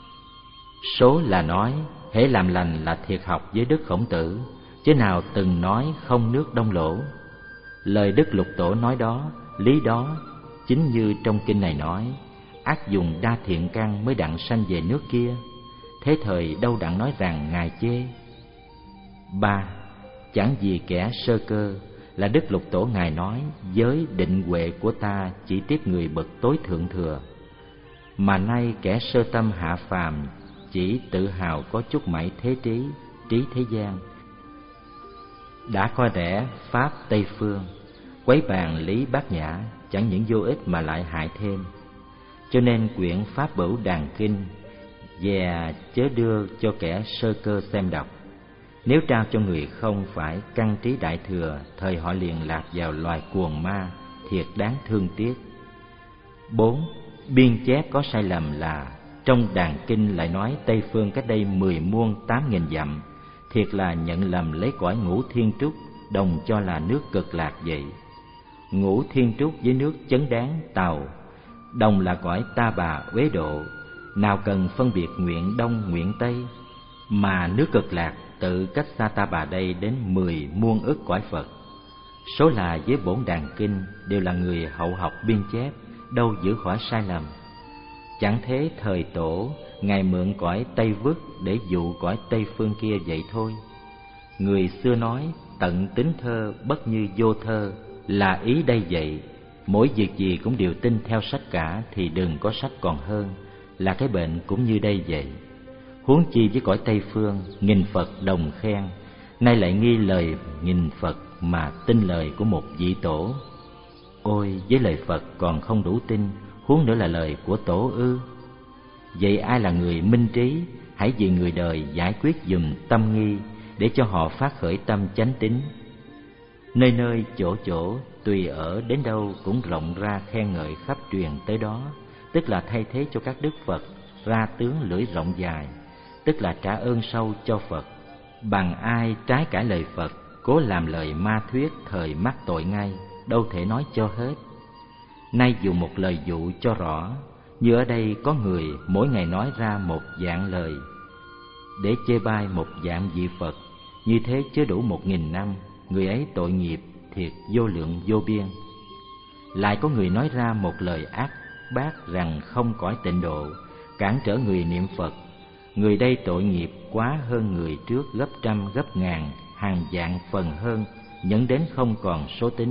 Số là nói hễ làm lành là thiệt học với Đức Khổng Tử, chứ nào từng nói không nước Đông Lỗ. Lời Đức Lục Tổ nói đó, lý đó, chính như trong kinh này nói, ác dùng đa thiện căn mới đặng sanh về nước kia. Thế thời đâu đặng nói rằng Ngài chê. Ba, chẳng vì kẻ sơ cơ, là Đức Lục Tổ Ngài nói giới định huệ của ta chỉ tiếp người bậc tối thượng thừa, mà nay kẻ sơ tâm hạ phàm chỉ tự hào có chút mảy thế trí, trí thế gian, đã coi rẻ pháp Tây Phương, quấy bàn lý bát nhã, chẳng những vô ích mà lại hại thêm. Cho nên quyển Pháp Bửu Đàn Kinh dè chớ đưa cho kẻ sơ cơ xem đọc. Nếu trao cho người không phải căn trí đại thừa, thời họ liền lạc vào loài cuồng ma, thiệt đáng thương tiếc. Bốn, biên chép có sai lầm là trong Đàn Kinh lại nói Tây Phương cách đây mười muôn tám nghìn dặm, thiệt là nhận lầm lấy cõi Ngũ Thiên Trúc đồng cho là nước Cực Lạc vậy. Ngũ Thiên Trúc với nước Chấn Đáng Tàu đồng là cõi Ta Bà Uế Độ, nào cần phân biệt nguyện Đông nguyện Tây, mà nước Cực Lạc tự cách xa Ta Bà đây đến mười muôn ức cõi Phật. Số là với bổn Đàn Kinh đều là người hậu học biên chép, đâu giữ khỏi sai lầm. Chẳng thế thời Tổ Ngài mượn cõi Tây Vức để dụ cõi Tây Phương kia vậy thôi. Người xưa nói tận tính thơ bất như vô thơ, là ý đây vậy. Mỗi việc gì cũng đều tin theo sách cả thì đừng có sách còn hơn, là cái bệnh cũng như đây vậy. Huống chi với cõi Tây Phương, nghìn Phật đồng khen, nay lại nghi lời nghìn Phật mà tin lời của một vị tổ. Ôi, với lời Phật còn không đủ tin, huống nữa là lời của tổ ư? Vậy ai là người minh trí? Hãy vì người đời giải quyết dùm tâm nghi, để cho họ phát khởi tâm chánh tín. Nơi nơi chỗ chỗ tùy ở đến đâu cũng rộng ra khen ngợi khắp truyền tới đó, tức là thay thế cho các đức Phật ra tướng lưỡi rộng dài, tức là trả ơn sâu cho Phật. Bằng ai trái cãi lời Phật, cố làm lời ma thuyết, thời mắc tội ngay, đâu thể nói cho hết. Nay dùng một lời dụ cho rõ, như ở đây có người mỗi ngày nói ra một dạng lời để chê bai một dạng vị Phật, như thế chưa đủ một nghìn năm, người ấy tội nghiệp thiệt vô lượng vô biên. Lại có người nói ra một lời ác bác rằng không cõi tịnh độ, cản trở người niệm Phật, người đây tội nghiệp quá hơn người trước gấp trăm gấp ngàn hàng vạn phần hơn, dẫn đến không còn số tính.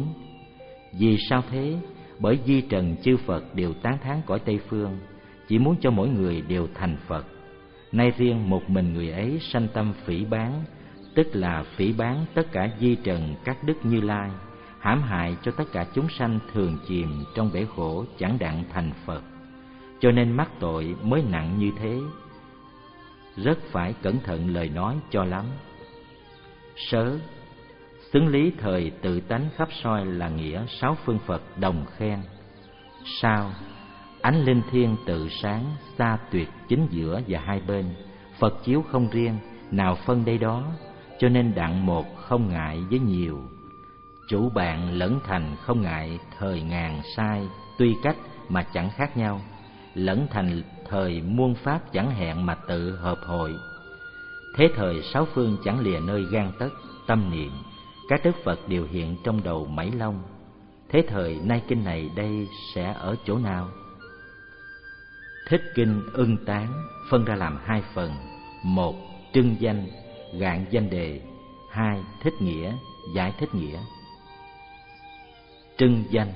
Vì sao thế? Bởi di trần chư Phật đều tán thán cõi Tây Phương, chỉ muốn cho mỗi người đều thành Phật. Nay riêng một mình người ấy sanh tâm phỉ báng, tức là phỉ báng tất cả di trần các đức Như Lai, hãm hại cho tất cả chúng sanh thường chìm trong bể khổ chẳng đặng thành Phật. Cho nên mắc tội mới nặng như thế. Rất phải cẩn thận lời nói cho lắm. Sớ, xứng lý thời tự tánh khắp soi là nghĩa sáu phương Phật đồng khen. Sao, ánh linh thiên tự sáng, xa tuyệt chính giữa và hai bên, Phật chiếu không riêng, nào phân đây đó, cho nên đặng một không ngại với nhiều. Chủ bạn lẫn thành không ngại thời ngàn sai, tuy cách mà chẳng khác nhau, lẫn thành thời muôn pháp chẳng hẹn mà tự hợp hội. Thế thời sáu phương chẳng lìa nơi gan tất, tâm niệm, các đức Phật đều hiện trong đầu mảy long. Thế thời nay kinh này đây sẽ ở chỗ nào? Thích kinh ưng tán phân ra làm hai phần: một, trưng danh, gạn danh đề; hai, thích nghĩa, giải thích nghĩa. Trưng danh: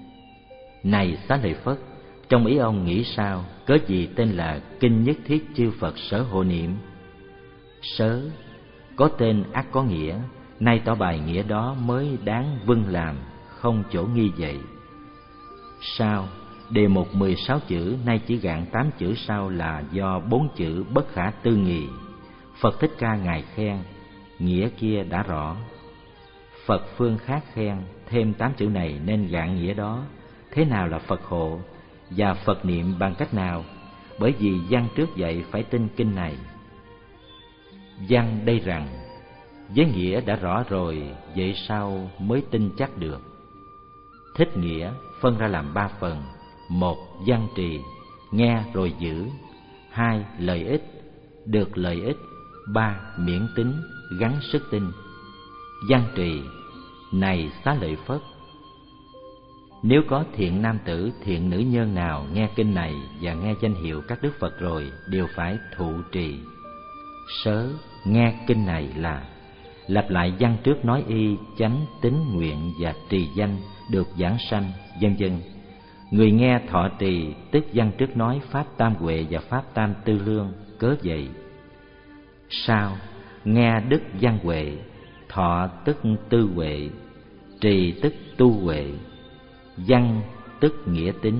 Này Xá Lợi Phất, trong ý ông nghĩ sao, cớ gì tên là kinh nhất thiết chư Phật sở hộ niệm? Sớ, có tên ắt có nghĩa, nay tỏ bài nghĩa đó mới đáng vâng làm, không chỗ nghi vậy. Sao, đề mục mười sáu chữ, nay chỉ gạn tám chữ sau là do bốn chữ bất khả tư nghị. Phật Thích Ca ngài khen, nghĩa kia đã rõ. Phật phương khác khen, thêm tám chữ này nên gạn nghĩa đó. Thế nào là Phật hộ, và Phật niệm bằng cách nào? Bởi vì văn trước dạy phải tin kinh này. Văn đây rằng, với nghĩa đã rõ rồi, vậy sao mới tin chắc được? Thích nghĩa phân ra làm ba phần: một, văn trì, nghe rồi giữ; hai, lợi ích, được lợi ích; ba, miễn tín, gắng sức tin. Văn trì: Này Xá Lợi Phất, nếu có thiện nam tử, thiện nữ nhân nào nghe kinh này và nghe danh hiệu các đức Phật rồi, đều phải thụ trì. Sớ, nghe kinh này là lặp lại văn trước nói y, chánh, tín, nguyện và trì danh được giảng sanh, vân vân. Người nghe thọ trì, tức văn trước nói pháp tam huệ và pháp tam tư lương, cớ vậy. Sao, nghe đức văn huệ, thọ tức tư huệ, trì tức tu huệ, văn tức nghĩa tín,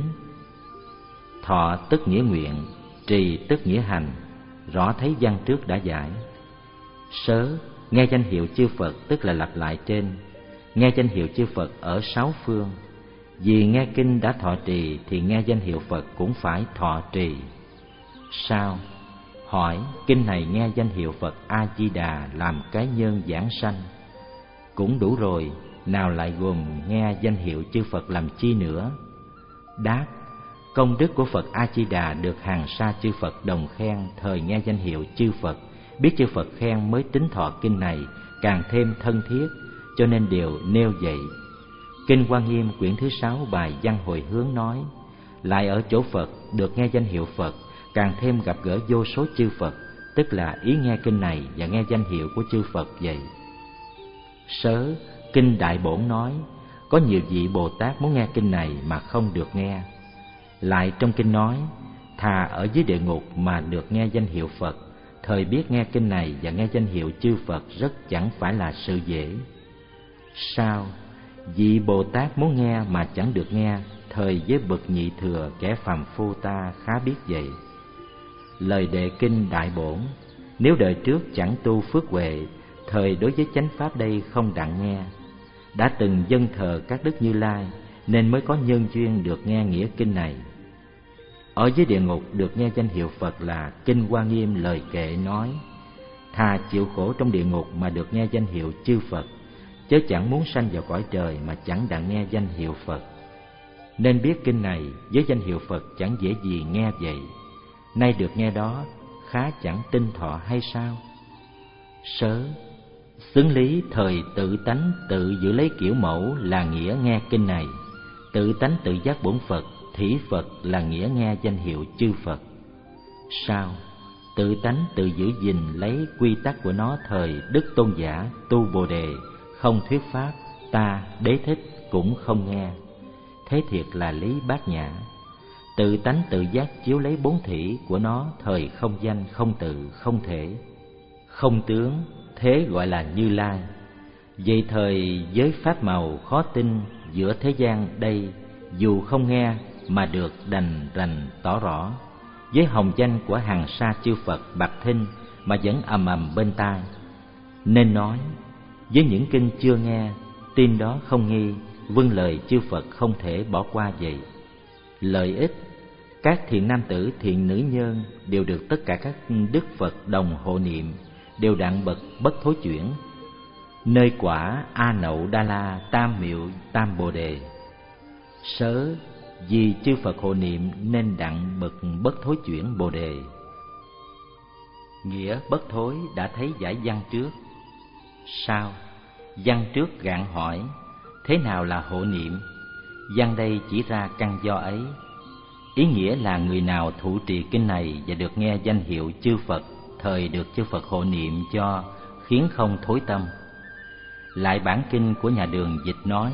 thọ tức nghĩa nguyện, trì tức nghĩa hành. Rõ thấy văn trước đã giải. Sớ, nghe danh hiệu chư Phật tức là lặp lại trên. Nghe danh hiệu chư Phật ở sáu phương. Vì nghe kinh đã thọ trì thì nghe danh hiệu Phật cũng phải thọ trì. Sao? Hỏi, kinh này nghe danh hiệu Phật A-di-đà làm cái nhân giảng sanh cũng đủ rồi, nào lại gồm nghe danh hiệu chư Phật làm chi nữa? Đáp, công đức của Phật A-di-đà được hàng sa chư Phật đồng khen thời nghe danh hiệu chư Phật. Biết chư Phật khen mới tính thọ kinh này, càng thêm thân thiết, cho nên đều nêu vậy. Kinh Hoa Nghiêm quyển thứ sáu bài Văn Hồi Hướng nói, lại ở chỗ Phật được nghe danh hiệu Phật, càng thêm gặp gỡ vô số chư Phật, tức là ý nghe kinh này và nghe danh hiệu của chư Phật vậy. Sớ, kinh Đại Bổn nói, có nhiều vị Bồ Tát muốn nghe kinh này mà không được nghe. Lại trong kinh nói, thà ở dưới địa ngục mà được nghe danh hiệu Phật, thời biết nghe kinh này và nghe danh hiệu chư Phật rất chẳng phải là sự dễ. Sao? Vị Bồ Tát muốn nghe mà chẳng được nghe, thời với bậc nhị thừa kẻ phàm phu ta khá biết vậy. Lời đệ kinh Đại Bổn, nếu đời trước chẳng tu phước huệ, thời đối với chánh pháp đây không đặng nghe. Đã từng dâng thờ các đức Như Lai nên mới có nhân duyên được nghe nghĩa kinh này. Ở dưới địa ngục được nghe danh hiệu Phật là kinh Hoa Nghiêm lời kệ nói, thà chịu khổ trong địa ngục mà được nghe danh hiệu chư Phật, chớ chẳng muốn sanh vào cõi trời mà chẳng đặng nghe danh hiệu Phật. Nên biết kinh này với danh hiệu Phật chẳng dễ gì nghe vậy. Nay được nghe đó, khá chẳng tin thọ hay sao? Sớ, xứng lý thời tự tánh tự giữ lấy kiểu mẫu là nghĩa nghe kinh này. Tự tánh tự giác bổn Phật, thỉ Phật là nghĩa nghe danh hiệu chư Phật. Sao? Tự tánh tự giữ gìn lấy quy tắc của nó thời Đức Tôn giả tu Bồ Đề, không thuyết pháp, ta đế thích cũng không nghe. Thế thiệt là lý bát nhã. Tự tánh tự giác chiếu lấy bốn thỉ của nó thời không danh, không tự, không thể, không tướng, thế gọi là Như Lai. Vậy thời với pháp màu khó tin giữa thế gian đây, dù không nghe mà được đành rành tỏ rõ. Với hồng danh của hàng sa chư Phật bạc thinh mà vẫn ầm ầm bên tai. Nên nói, với những kinh chưa nghe, tin đó không nghi, vâng lời chư Phật không thể bỏ qua vậy. Lợi ích, các thiện nam tử thiện nữ nhân đều được tất cả các đức Phật đồng hộ niệm, đều đặng bậc bất thối chuyển. Nơi quả A Nậu Đa La Tam Miệu Tam Bồ Đề. Sớ, vì chư Phật hộ niệm nên đặng bậc bất thối chuyển Bồ Đề. Nghĩa bất thối đã thấy giải văn trước. Sao? Văn trước gạn hỏi, thế nào là hộ niệm? Văn đây chỉ ra căn do ấy. Ý nghĩa là người nào thụ trì kinh này và được nghe danh hiệu chư Phật, thời được chư Phật hộ niệm cho, khiến không thối tâm. Lại bản kinh của nhà Đường dịch nói: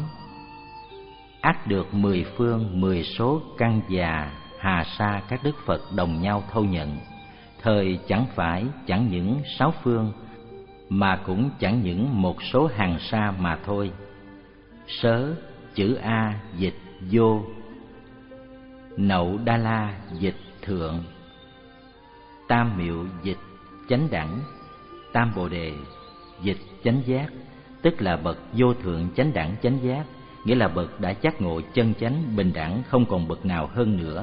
ắt được mười phương mười số căn già hà sa các đức Phật đồng nhau thâu nhận. Thời chẳng phải chẳng những sáu phương, mà cũng chẳng những một số hàng sa mà thôi. Sớ, chữ A dịch vô, Nậu Đa La dịch thượng, Tam Miệu dịch chánh đẳng, Tam Bồ Đề dịch chánh giác, tức là bậc vô thượng chánh đẳng chánh giác, nghĩa là bậc đã giác ngộ chân chánh bình đẳng, không còn bậc nào hơn nữa.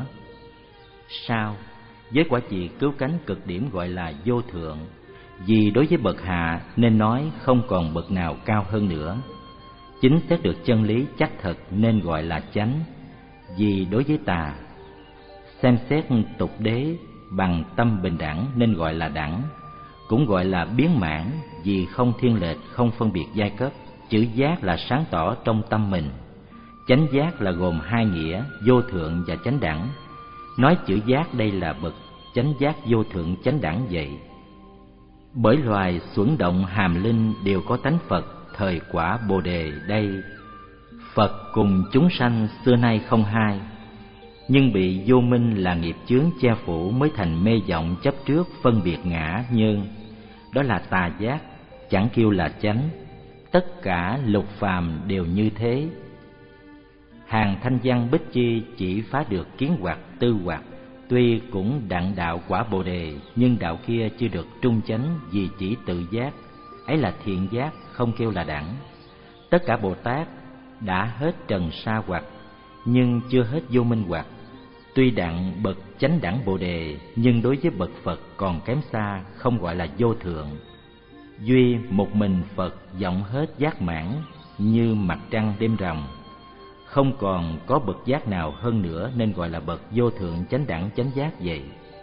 Sao? Với quả trì cứu cánh cực điểm gọi là vô thượng, vì đối với bậc hạ nên nói không còn bậc nào cao hơn nữa. Chính xét được chân lý chắc thật nên gọi là chánh, vì đối với tà xem xét tục đế bằng tâm bình đẳng nên gọi là đẳng, cũng gọi là biến mãn vì không thiên lệch, không phân biệt giai cấp. Chữ giác là sáng tỏ trong tâm mình. Chánh giác là gồm hai nghĩa, vô thượng và chánh đẳng. Nói chữ giác đây là bậc chánh giác vô thượng chánh đẳng vậy. Bởi loài xuẩn động hàm linh đều có tánh Phật, thời quả Bồ Đề đây. Phật cùng chúng sanh xưa nay không hai, nhưng bị vô minh là nghiệp chướng che phủ mới thành mê vọng chấp trước phân biệt ngã nhân. Đó là tà giác, chẳng kêu là chánh. Tất cả lục phàm đều như thế. Hàng thanh văn Bích Chi chỉ phá được kiến hoặc tư hoặc, tuy cũng đặng đạo quả Bồ Đề, nhưng đạo kia chưa được trung chánh vì chỉ tự giác, ấy là thiện giác, không kêu là đẳng. Tất cả Bồ Tát đã hết trần sa hoặc, nhưng chưa hết vô minh hoặc. Tuy đặng bậc chánh đẳng Bồ Đề, nhưng đối với bậc Phật còn kém xa, không gọi là vô thượng. Duy một mình Phật vọng hết giác mãn, như mặt trăng đêm rằm, không còn có bậc giác nào hơn nữa nên gọi là bậc vô thượng chánh đẳng chánh giác vậy.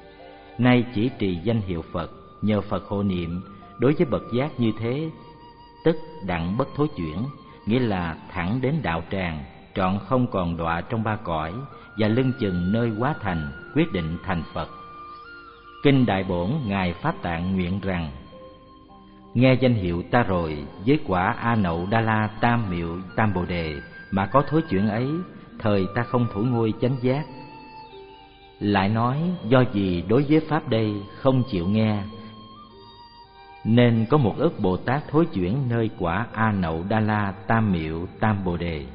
Nay chỉ trì danh hiệu Phật, nhờ Phật hộ niệm, đối với bậc giác như thế, tức đặng bất thối chuyển, nghĩa là thẳng đến đạo tràng, trọn không còn đọa trong ba cõi, và lưng chừng nơi hóa thành, quyết định thành Phật. Kinh Đại Bổn Ngài Pháp Tạng nguyện rằng: nghe danh hiệu ta rồi, với quả A Nậu Đa La Tam Miệu Tam Bồ Đề mà có thối chuyển ấy, thời ta không thủ ngôi chánh giác. Lại nói do gì đối với pháp đây không chịu nghe, nên có một ức Bồ Tát thối chuyển nơi quả A Nậu Đa La Tam Miệu Tam Bồ Đề.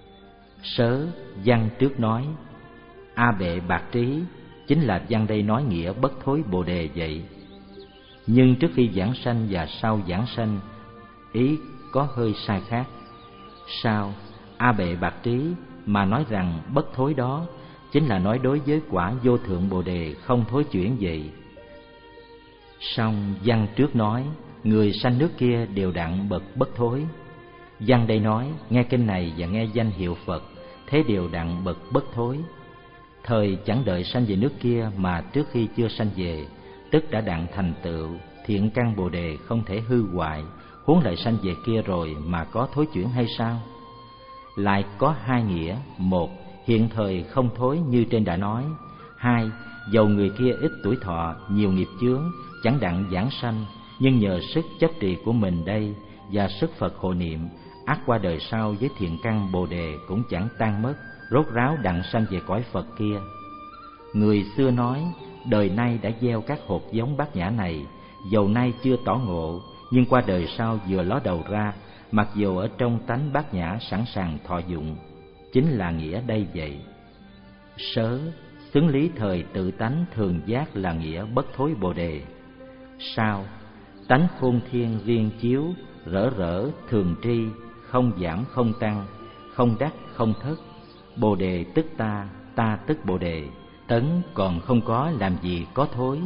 Sớ văn trước nói A Bệ Bạc Trí, chính là văn đây nói nghĩa bất thối Bồ Đề vậy. Nhưng trước khi giảng sanh và sau giảng sanh, ý có hơi sai khác. Sao? A Bệ Bạc Trí mà nói rằng bất thối đó, chính là nói đối với quả vô thượng Bồ Đề không thối chuyển vậy. Song văn trước nói người sanh nước kia đều đặng bậc bất thối. Văn đây nói nghe kinh này và nghe danh hiệu Phật, thế đều đặng bậc bất thối. Thời chẳng đợi sanh về nước kia mà trước khi chưa sanh về, tức đã đặng thành tựu thiện căn Bồ Đề không thể hư hoại, huống lại sanh về kia rồi mà có thối chuyển hay sao? Lại có hai nghĩa: một, hiện thời không thối như trên đã nói; hai, dầu người kia ít tuổi thọ, nhiều nghiệp chướng, chẳng đặng giảng sanh, nhưng nhờ sức chấp trì của mình đây và sức Phật hộ niệm, ắt qua đời sau với thiện căn Bồ Đề cũng chẳng tan mất, rốt ráo đặng sanh về cõi Phật kia. Người xưa nói đời nay đã gieo các hột giống bát nhã này, dầu nay chưa tỏ ngộ, nhưng qua đời sau vừa ló đầu ra, mặc dù ở trong tánh bát nhã sẵn sàng thọ dụng, chính là nghĩa đây vậy. Sớ xứng lý thời tự tánh thường giác là nghĩa bất thối Bồ Đề. Sao? Tánh khôn thiên riêng chiếu, rỡ rỡ thường tri, không giảm không tăng, không đắc không thất. Bồ Đề tức ta, ta tức Bồ Đề, tấn còn không có làm gì có thối.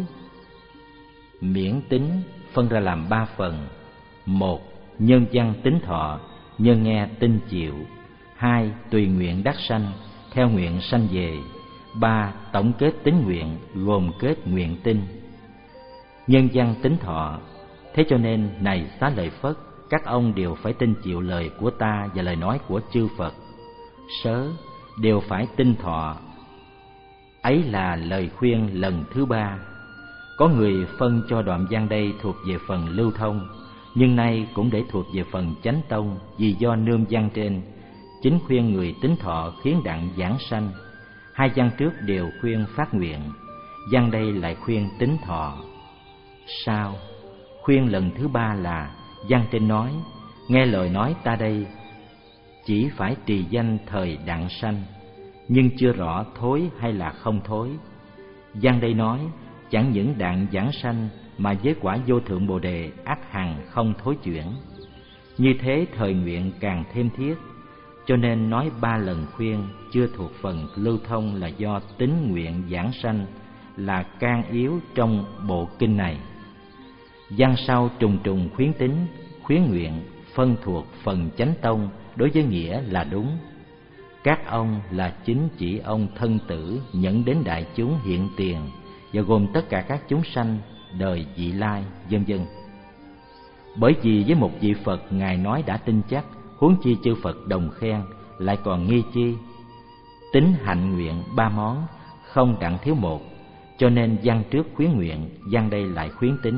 Miễn tính phân ra làm ba phần: một, nhân văn tính thọ, nhân nghe tin chịu; hai, tùy nguyện đắc sanh, theo nguyện sanh về; ba, tổng kết tín nguyện, gồm kết nguyện tin. Nhân văn tính thọ, thế cho nên này Xá Lợi Phất, các ông đều phải tin chịu lời của ta và lời nói của chư Phật. Sớ, đều phải tinh thọ. Ấy là lời khuyên lần thứ ba. Có người phân cho đoạn văn đây thuộc về phần lưu thông, nhưng nay cũng để thuộc về phần chánh tông, vì do nương văn trên chính khuyên người tín thọ khiến đặng giảng sanh. Hai văn trước đều khuyên phát nguyện, văn đây lại khuyên tín thọ. Sao? Khuyên lần thứ ba là văn trên nói: nghe lời nói ta đây, chỉ phải trì danh thời đặng sanh, nhưng chưa rõ thối hay là không thối. Văn đây nói: chẳng những đặng giảng sanh mà với quả vô thượng bồ đề ắt hằng không thối chuyển. Như thế thời nguyện càng thêm thiết, cho nên nói ba lần khuyên chưa thuộc phần lưu thông là do tín nguyện giảng sanh là can yếu trong bộ kinh này. Văn sau trùng trùng khuyến tín, khuyến nguyện phân thuộc phần chánh tông đối với nghĩa là đúng. Các ông là chính chỉ ông thân tử nhận đến đại chúng hiện tiền và gồm tất cả các chúng sanh đời vị lai, vân vân. Bởi vì với một vị Phật Ngài nói đã tin chắc, huống chi chư Phật đồng khen, lại còn nghi chi. Tín hạnh nguyện ba món, không đặng thiếu một, cho nên văn trước khuyến nguyện, văn đây lại khuyến tín.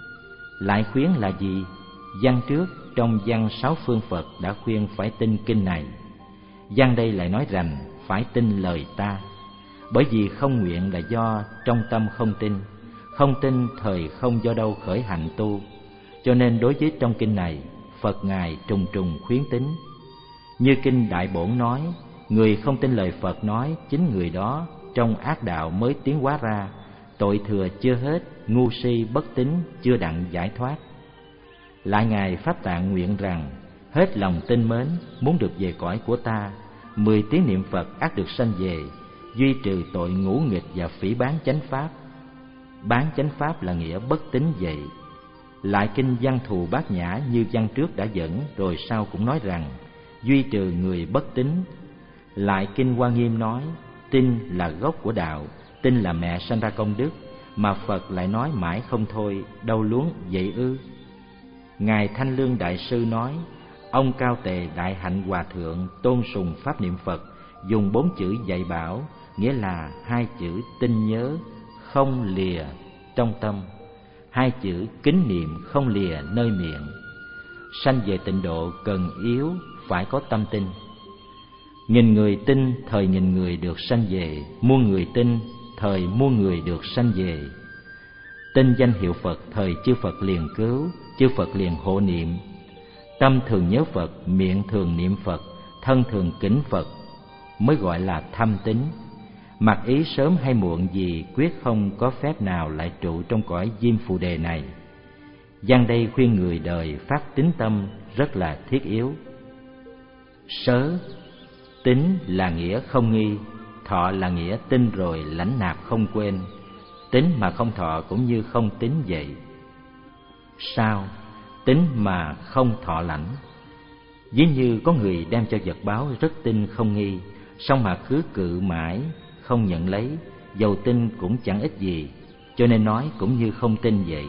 Lại khuyến là gì? Văn trước trong văn sáu phương Phật đã khuyên phải tin kinh này, văn đây lại nói rằng phải tin lời ta. Bởi vì không nguyện là do trong tâm không tin, không tin thời không do đâu khởi hạnh tu, cho nên đối với trong kinh này Phật Ngài trùng trùng khuyến tín. Như kinh Đại Bổn nói: người không tin lời Phật nói, chính người đó trong ác đạo mới tiến hóa ra, tội thừa chưa hết, ngu si bất tín chưa đặng giải thoát. Lại Ngài Pháp Tạng nguyện rằng: hết lòng tin mến, muốn được về cõi của ta, mười tiếng niệm Phật ắt được sanh về, duy trừ tội ngũ nghịch và phỉ báng chánh pháp. Bán chánh pháp là nghĩa bất tín vậy. Lại kinh Văn Thù Bát Nhã như văn trước đã dẫn, rồi sau cũng nói rằng duy trừ người bất tín. Lại kinh Hoa Nghiêm nói tin là gốc của đạo, tin là mẹ sanh ra công đức, mà Phật lại nói mãi không thôi, đâu luống vậy ư? Ngài Thanh Lương Đại Sư nói: ông Cao Tề Đại Hạnh Hòa Thượng tôn sùng pháp niệm Phật, dùng bốn chữ dạy bảo, nghĩa là hai chữ tin nhớ không lìa trong tâm, hai chữ kính niệm không lìa nơi miệng. Sanh về tịnh độ cần yếu phải có tâm tin. Nghìn người tin thời nghìn người được sanh về, muôn người tin thời muôn người được sanh về. Tin danh hiệu Phật thời chư Phật liền cứu, chư Phật liền hộ niệm. Tâm thường nhớ Phật, miệng thường niệm Phật, thân thường kính Phật, mới gọi là thâm tín. Mặc ý sớm hay muộn gì, quyết không có phép nào lại trụ trong cõi diêm phù đề này. Văn đây khuyên người đời phát tín tâm rất là thiết yếu. Sớ, tín là nghĩa không nghi, thọ là nghĩa tin rồi lãnh nạp không quên. Tín mà không thọ cũng như không tín vậy. Sao? Tín mà không thọ lãnh. Ví như có người đem cho vật báo rất tin không nghi, song mà cứ cự mãi không nhận lấy, dầu tin cũng chẳng ích gì, cho nên nói cũng như không tin vậy.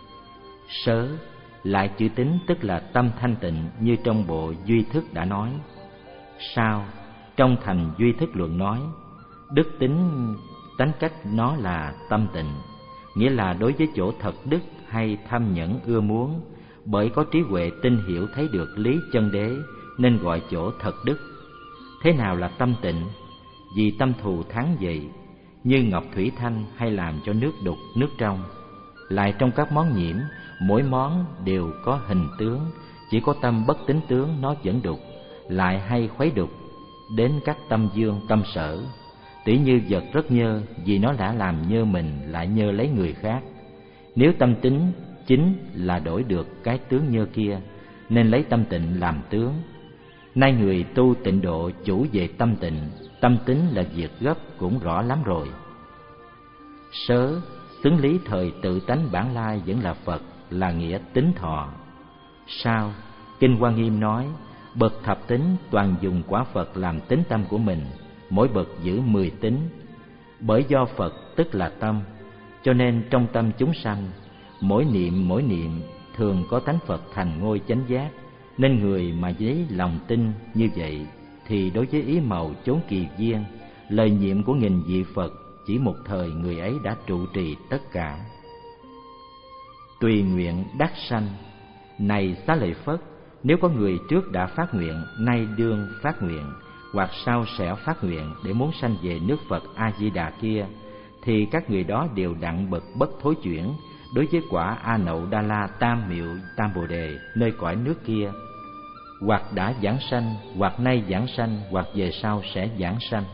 Sớ lại chữ tín tức là tâm thanh tịnh, như trong bộ Duy Thức đã nói. Sao? Trong thành Duy Thức luận nói đức tín tánh cách nó là tâm tịnh, nghĩa là đối với chỗ thật đức hay tham nhẫn ưa muốn, bởi có trí huệ tinh hiểu thấy được lý chân đế nên gọi chỗ thật đức. Thế nào là tâm tịnh? Vì tâm thù thắng vậy, như ngọc thủy thanh hay làm cho nước đục nước trong. Lại trong các món nhiễm, mỗi món đều có hình tướng, chỉ có tâm bất tín tướng nó vẫn đục, lại hay khuấy đục đến các tâm dương tâm sở. Tỉ như vật rất nhơ, vì nó đã làm nhơ mình lại nhơ lấy người khác. Nếu tâm tín chính là đổi được cái tướng nhơ kia, nên lấy tâm tịnh làm tướng. Nay người tu tịnh độ chủ về tâm tịnh, tâm tín là việc gấp cũng rõ lắm rồi. Sớ, xứng lý thời tự tánh bản lai vẫn là Phật, là nghĩa tín thọ. Sao? Kinh Hoa Nghiêm nói bậc thập tín toàn dùng quả Phật làm tín tâm của mình, mỗi bậc giữ mười tín. Bởi do Phật tức là tâm, cho nên trong tâm chúng sanh, mỗi niệm mỗi niệm thường có tánh Phật thành ngôi chánh giác, nên người mà với lòng tin như vậy thì đối với ý màu chốn kỳ viên, lời nhiệm của nghìn vị Phật, chỉ một thời người ấy đã trụ trì tất cả. Tùy nguyện đắc sanh. Này Xá Lợi Phất, nếu có người trước đã phát nguyện, nay đương phát nguyện, hoặc sau sẽ phát nguyện để muốn sanh về nước Phật A Di Đà kia, thì các người đó đều đặng bậc bất thối chuyển đối với quả A Nậu Đa La Tam Miệu Tam Bồ Đề nơi cõi nước kia, hoặc đã giảng sanh, hoặc nay giảng sanh, hoặc về sau sẽ giảng sanh.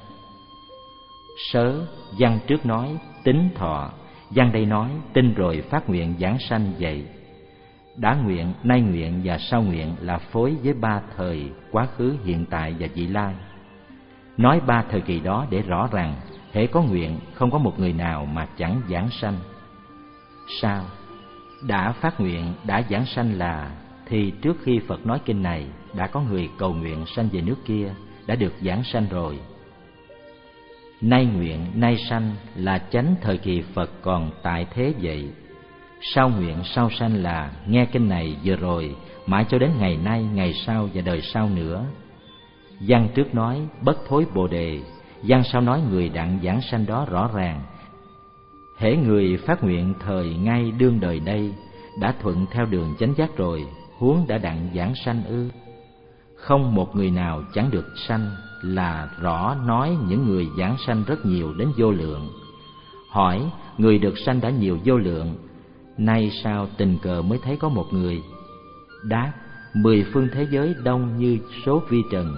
Sớ, văn trước nói tính thọ, văn đây nói tin rồi phát nguyện giảng sanh vậy. Đã nguyện, nay nguyện và sau nguyện là phối với ba thời quá khứ, hiện tại và vị lai. Nói ba thời kỳ đó để rõ rằng hễ có nguyện, không có một người nào mà chẳng giảng sanh. Sao? Đã phát nguyện, đã giảng sanh là thì trước khi Phật nói kinh này, đã có người cầu nguyện sanh về nước kia, đã được giảng sanh rồi. Nay nguyện, nay sanh là chánh thời kỳ Phật còn tại thế vậy. Sau nguyện, sau sanh là nghe kinh này vừa rồi, mãi cho đến ngày nay, ngày sau và đời sau nữa. Văn trước nói bất thối Bồ Đề, văn sau nói người đặng giảng sanh đó rõ ràng. Hễ người phát nguyện thời ngay đương đời đây, đã thuận theo đường chánh giác rồi, huống đã đặng giảng sanh ư? Không một người nào chẳng được sanh, là rõ nói những người giảng sanh rất nhiều đến vô lượng. Hỏi, người được sanh đã nhiều vô lượng, nay sao tình cờ mới thấy có một người? Đáp, mười phương thế giới đông như số vi trần.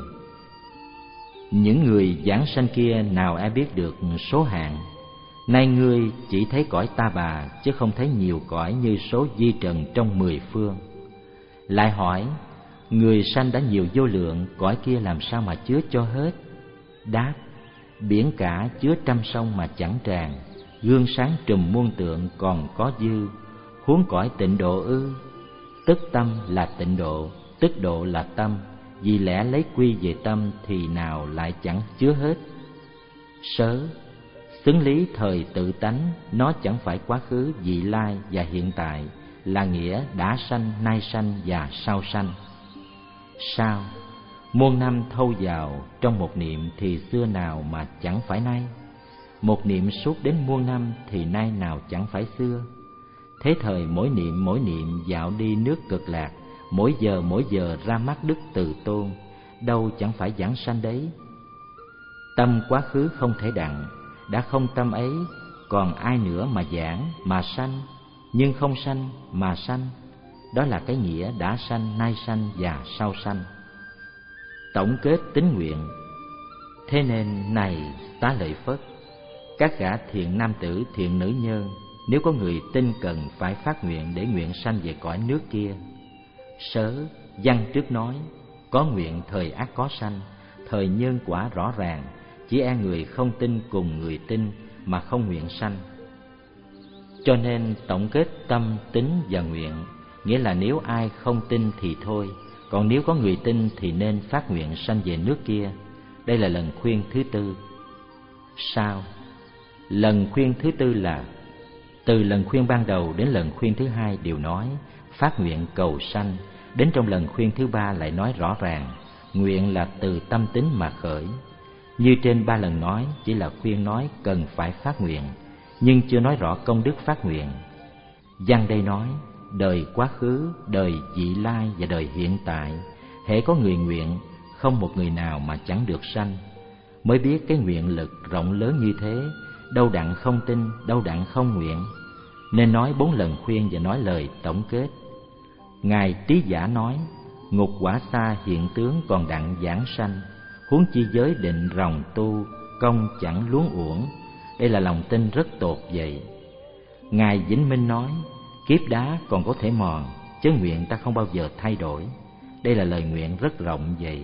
Những người giảng sanh kia nào ai biết được số hạn. Nay ngươi chỉ thấy cõi Ta Bà, chứ không thấy nhiều cõi như số vi trần trong mười phương. Lại hỏi, người sanh đã nhiều vô lượng, cõi kia làm sao mà chứa cho hết? Đáp, biển cả chứa trăm sông mà chẳng tràn, gương sáng trùm muôn tượng còn có dư, huống cõi tịnh độ ư? Tức tâm là tịnh độ, tức độ là tâm, vì lẽ lấy quy về tâm thì nào lại chẳng chứa hết. Sớ, xứng lý thời tự tánh, nó chẳng phải quá khứ, vị lai và hiện tại, là nghĩa đã sanh, nay sanh và sau sanh. Sao? Muôn năm thâu vào trong một niệm thì xưa nào mà chẳng phải nay? Một niệm suốt đến muôn năm thì nay nào chẳng phải xưa? Thế thời mỗi niệm mỗi niệm dạo đi nước Cực Lạc, mỗi giờ mỗi giờ ra mắt Đức Từ Tôn, đâu chẳng phải giảng sanh đấy. Tâm quá khứ không thể đặng, đã không tâm ấy, còn ai nữa mà giảng, mà sanh, nhưng không sanh mà sanh. Đó là cái nghĩa đã sanh, nay sanh và sau sanh. Tổng kết tín nguyện. Thế nên này Xá Lợi Phất, các gã thiện nam tử, thiện nữ nhân, nếu có người tin cần phải phát nguyện để nguyện sanh về cõi nước kia. Sớ, văn trước nói, có nguyện thời ác có sanh, thời nhân quả rõ ràng, chỉ e người không tin cùng người tin mà không nguyện sanh. Cho nên tổng kết tâm, tín và nguyện, nghĩa là nếu ai không tin thì thôi, còn nếu có người tin thì nên phát nguyện sanh về nước kia. Đây là lần khuyên thứ tư. Sao? Lần khuyên thứ tư là từ lần khuyên ban đầu đến lần khuyên thứ hai đều nói phát nguyện cầu sanh, đến trong lần khuyên thứ ba lại nói rõ ràng nguyện là từ tâm tính mà khởi. Như trên ba lần nói chỉ là khuyên nói cần phải phát nguyện, nhưng chưa nói rõ công đức phát nguyện. Văn đây nói đời quá khứ, đời vị lai và đời hiện tại, hễ có người nguyện, không một người nào mà chẳng được sanh. Mới biết cái nguyện lực rộng lớn như thế, đâu đặng không tin, đâu đặng không nguyện. Nên nói bốn lần khuyên và nói lời tổng kết. Ngài Trí Giả nói, ngục quả xa hiện tướng còn đặng giảng sanh, huống chi giới định ròng tu, công chẳng luống uổng. Đây là lòng tin rất tột vậy. Ngài Vĩnh Minh nói, kiếp đá còn có thể mòn, chứ nguyện ta không bao giờ thay đổi. Đây là lời nguyện rất rộng vậy.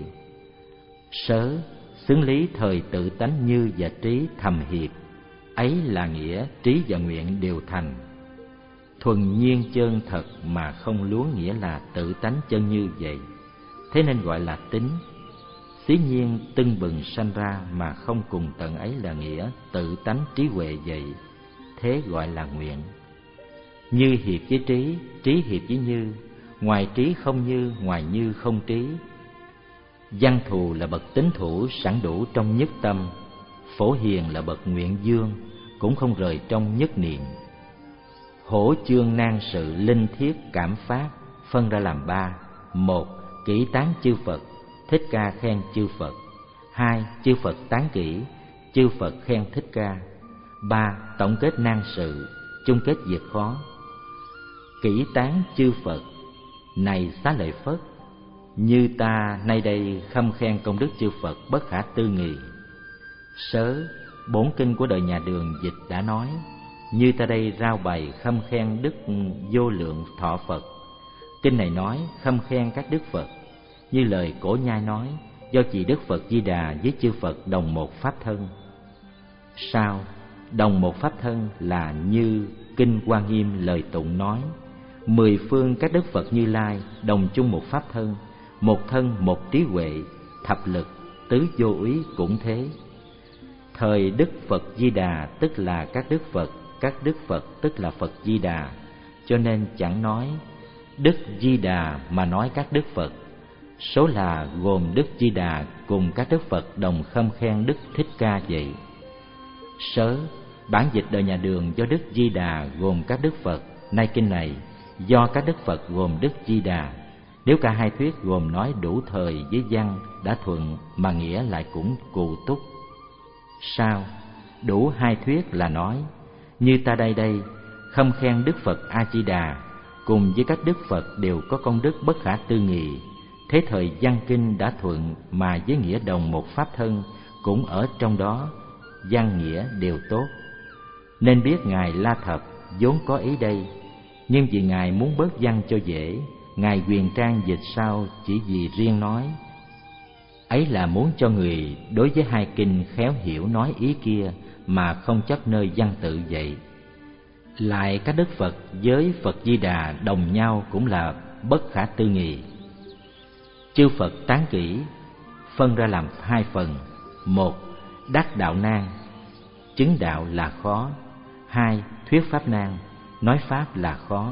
Sớ, xứng lý thời tự tánh như và trí thầm hiệp, ấy là nghĩa trí và nguyện đều thành. Thuần nhiên chân thật mà không luống, nghĩa là tự tánh chân như vậy. Thế nên gọi là tính. Xí nhiên tưng bừng sanh ra mà không cùng tận, ấy là nghĩa tự tánh trí huệ vậy. Thế gọi là nguyện. Như hiệp với trí, trí hiệp với như, ngoài trí không như, ngoài như không trí. Văn thù là bậc tín thủ sẵn đủ trong nhất tâm. Phổ hiền là bậc nguyện dương, cũng không rời trong nhất niệm. Hổ chương nan sự linh thiết cảm pháp phân ra làm ba. Một, kỹ tán chư Phật, Thích Ca khen chư Phật. Hai, chư Phật tán kỹ, chư Phật khen Thích Ca. Ba, tổng kết nan sự, chung kết việc khó. Kỹ tán chư Phật: này Xá Lợi Phất, như ta nay đây khâm khen công đức chư Phật bất khả tư nghị. Sớ, bổn kinh của đời nhà Đường dịch đã nói, như ta đây rao bày khâm khen đức vô lượng thọ Phật. Kinh này nói khâm khen các đức Phật, như lời Cổ Nhai nói, do chỉ Đức Phật Di Đà với chư Phật đồng một pháp thân. Sao? Đồng một pháp thân là như kinh Quan Nghiêm lời tụng nói, mười phương các đức Phật Như Lai đồng chung một pháp thân, một thân một trí huệ, thập lực, tứ vô úy cũng thế. Thời Đức Phật Di Đà tức là các đức Phật, các đức Phật tức là Phật Di Đà, cho nên chẳng nói Đức Di Đà mà nói các đức Phật. Số là gồm Đức Di Đà cùng các đức Phật đồng khâm khen Đức Thích Ca vậy. Sớ, bản dịch đời nhà Đường do Đức Di Đà gồm các đức Phật, nay kinh này do các đức Phật gồm Đức Di Đà. Nếu cả hai thuyết gồm nói đủ thời với văn đã thuận, mà nghĩa lại cũng cù túc. Sao? Đủ hai thuyết là nói, như ta đây đây khâm khen Đức Phật A Di Đà cùng với các đức Phật đều có công đức bất khả tư nghị. Thế thời văn kinh đã thuận, mà với nghĩa đồng một pháp thân cũng ở trong đó, văn nghĩa đều tốt. Nên biết Ngài La Thập vốn có ý đây, nhưng vì Ngài muốn bớt văn cho dễ, Ngài Huyền Trang dịch sau chỉ vì riêng nói. Ấy là muốn cho người đối với hai kinh khéo hiểu nói ý kia, mà không chấp nơi văn tự vậy. Lại các đức Phật với Phật Di Đà đồng nhau cũng là bất khả tư nghị. Chư Phật tán kỹ phân ra làm hai phần. Một, đắc đạo nan, chứng đạo là khó. Hai, thuyết pháp nan, nói pháp là khó.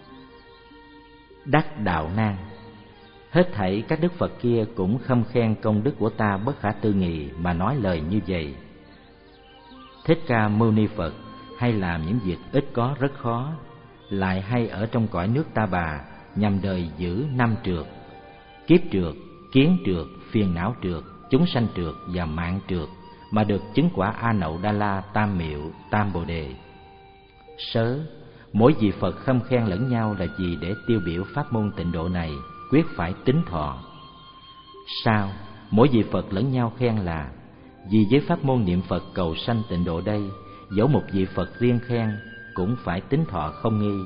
Đắc đạo nan, hết thảy các đức Phật kia cũng khâm khen công đức của ta bất khả tư nghị mà nói lời như vậy. Thích Ca Mâu Ni Phật hay làm những việc ít có rất khó, lại hay ở trong cõi nước Ta Bà nhằm đời giữ năm trược: kiếp trược, kiến trược, phiền não trược, chúng sanh trược và mạng trược, mà được chứng quả A Nậu Đa La Tam Miệu Tam Bồ Đề. Sớ, mỗi vị Phật khâm khen lẫn nhau là vì để tiêu biểu pháp môn tịnh độ này quyết phải tính thọ. Sao? Mỗi vị Phật lẫn nhau khen là vì với pháp môn niệm Phật cầu sanh tịnh độ đây, dẫu một vị Phật riêng khen cũng phải tính thọ không nghi.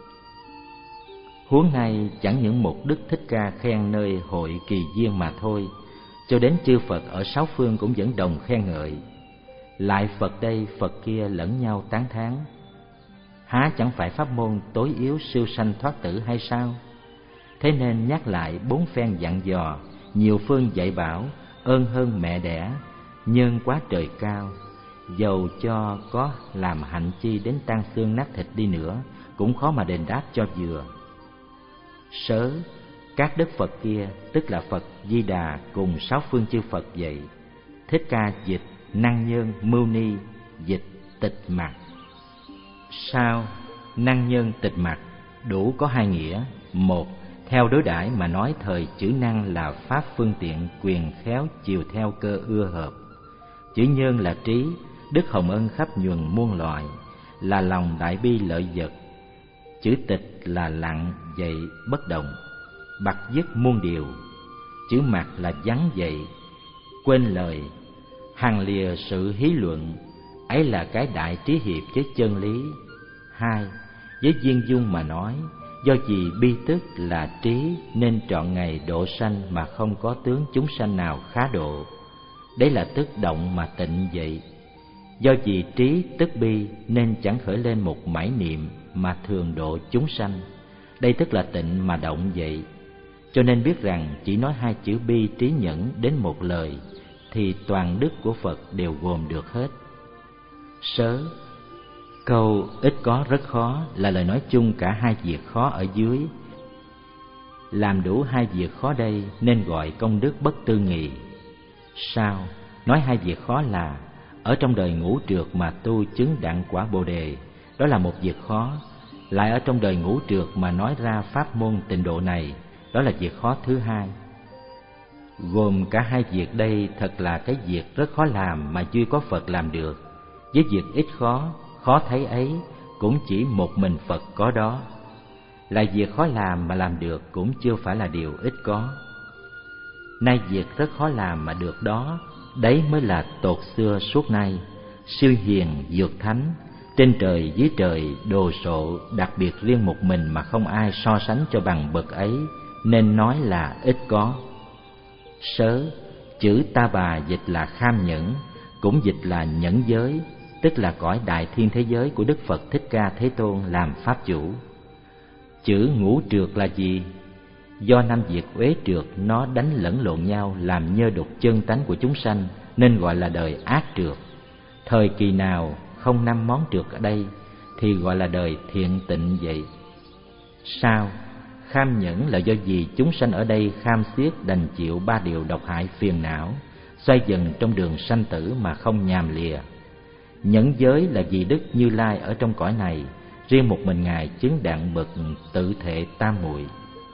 Huống nay chẳng những một Đức Thích Ca khen nơi hội kỳ viên mà thôi, cho đến chư Phật ở sáu phương cũng vẫn đồng khen ngợi. Lại Phật đây Phật kia lẫn nhau tán thán, há chẳng phải pháp môn tối yếu siêu sanh thoát tử hay sao? Thế nên nhắc lại bốn phen dặn dò, nhiều phương dạy bảo, ơn hơn mẹ đẻ, nhân quá trời cao. Dầu cho có làm hạnh chi đến tan xương nát thịt đi nữa, cũng khó mà đền đáp cho vừa. Sớ, các đức Phật kia tức là Phật Di Đà cùng sáu phương chư Phật vậy. Thích Ca dịch Năng Nhân Mưu Ni, dịch Tịch Mặc. Sao? Năng Nhân Tịch Mặc đủ có hai nghĩa. Một, theo đối đãi mà nói thời chữ năng là pháp phương tiện quyền khéo chiều theo cơ ưa hợp. Chữ nhân là trí, đức hồng ân khắp nhuần muôn loại, là lòng đại bi lợi vật. Chữ tịch là lặng vậy bất động, bặt dứt muôn điều. Chữ mặc là vắng vậy, quên lời, hằng lìa sự hí luận. Ấy là cái đại trí hiệp với chân lý. Hai, với viên dung mà nói, do vì bi tức là trí nên trọn ngày độ sanh mà không có tướng chúng sanh nào khá độ. Đấy là tức động mà tịnh vậy. Do vì trí tức bi nên chẳng khởi lên một mảy niệm mà thường độ chúng sanh. Đây tức là tịnh mà động vậy. Cho nên biết rằng chỉ nói hai chữ bi trí nhẫn đến một lời thì toàn đức của Phật đều gồm được hết. Sớ, câu ít có rất khó là lời nói chung cả hai việc khó ở dưới. Làm đủ hai việc khó đây nên gọi công đức bất tư nghì. Sao? Nói hai việc khó là ở trong đời ngũ trược mà tu chứng đặng quả Bồ đề, đó là một việc khó. Lại ở trong đời ngũ trược mà nói ra pháp môn tịnh độ này, đó là việc khó thứ hai. Gồm cả hai việc đây thật là cái việc rất khó làm mà duy có Phật làm được. Với việc ít khó, khó thấy ấy cũng chỉ một mình Phật có đó. Lại việc khó làm mà làm được cũng chưa phải là điều ít có. Nay việc rất khó làm mà được đó, đấy mới là tột xưa suốt nay. Siêu hiền dược thánh, trên trời dưới trời đồ sộ, đặc biệt riêng một mình mà không ai so sánh cho bằng bậc ấy, nên nói là ít có. Sớ, chữ Ta Bà dịch là kham nhẫn, cũng dịch là nhẫn giới, tức là cõi đại thiên thế giới của Đức Phật Thích Ca Thế Tôn làm pháp chủ. Chữ ngũ trược là gì? Do năm việc uế trược nó đánh lẫn lộn nhau, làm nhơ đục chân tánh của chúng sanh, nên gọi là đời ác trược. Thời kỳ nào không năm món trược ở đây thì gọi là đời thiện tịnh vậy. Sao? Kham nhẫn là do gì chúng sanh ở đây kham xiết đành chịu ba điều độc hại phiền não, xoay dần trong đường sanh tử mà không nhàm lìa. Nhẫn giới là vì Đức Như Lai ở trong cõi này, riêng một mình Ngài chứng đặng bậc tự thể tam muội.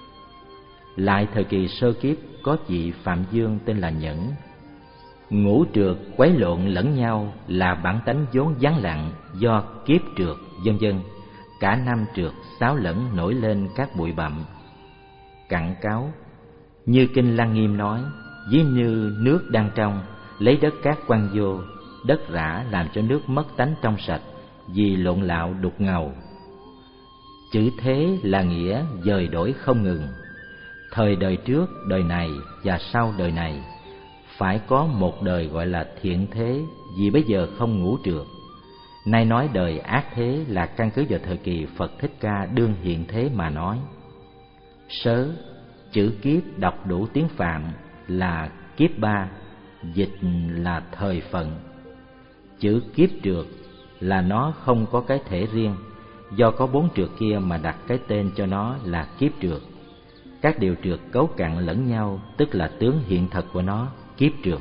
Lại thời kỳ sơ kiếp có vị Phạm Dương tên là Nhẫn. Ngũ trược quấy lộn lẫn nhau là bản tánh vốn vắng lặng do kiếp trược vân vân. Cả năm trược xáo lẫn nổi lên các bụi bặm. Cặn cáo như kinh Lăng Nghiêm nói, ví như nước đang trong, lấy đất cát quăng vô, đất rã làm cho nước mất tánh trong sạch, vì lộn lạo đục ngầu. Chữ thế là nghĩa dời đổi không ngừng. Thời đời trước, đời này và sau đời này phải có một đời gọi là thiện thế, vì bây giờ không ngũ trược. Nay nói đời ác thế là căn cứ vào thời kỳ Phật Thích Ca đương hiện thế mà nói. Sớ, chữ kiếp đọc đủ tiếng Phạm là kiếp ba, dịch là thời phận. Chữ kiếp trược là nó không có cái thể riêng, do có bốn trược kia mà đặt cái tên cho nó là kiếp trược. Các điều trược cấu cặn lẫn nhau, tức là tướng hiện thật của nó, kiếp trược.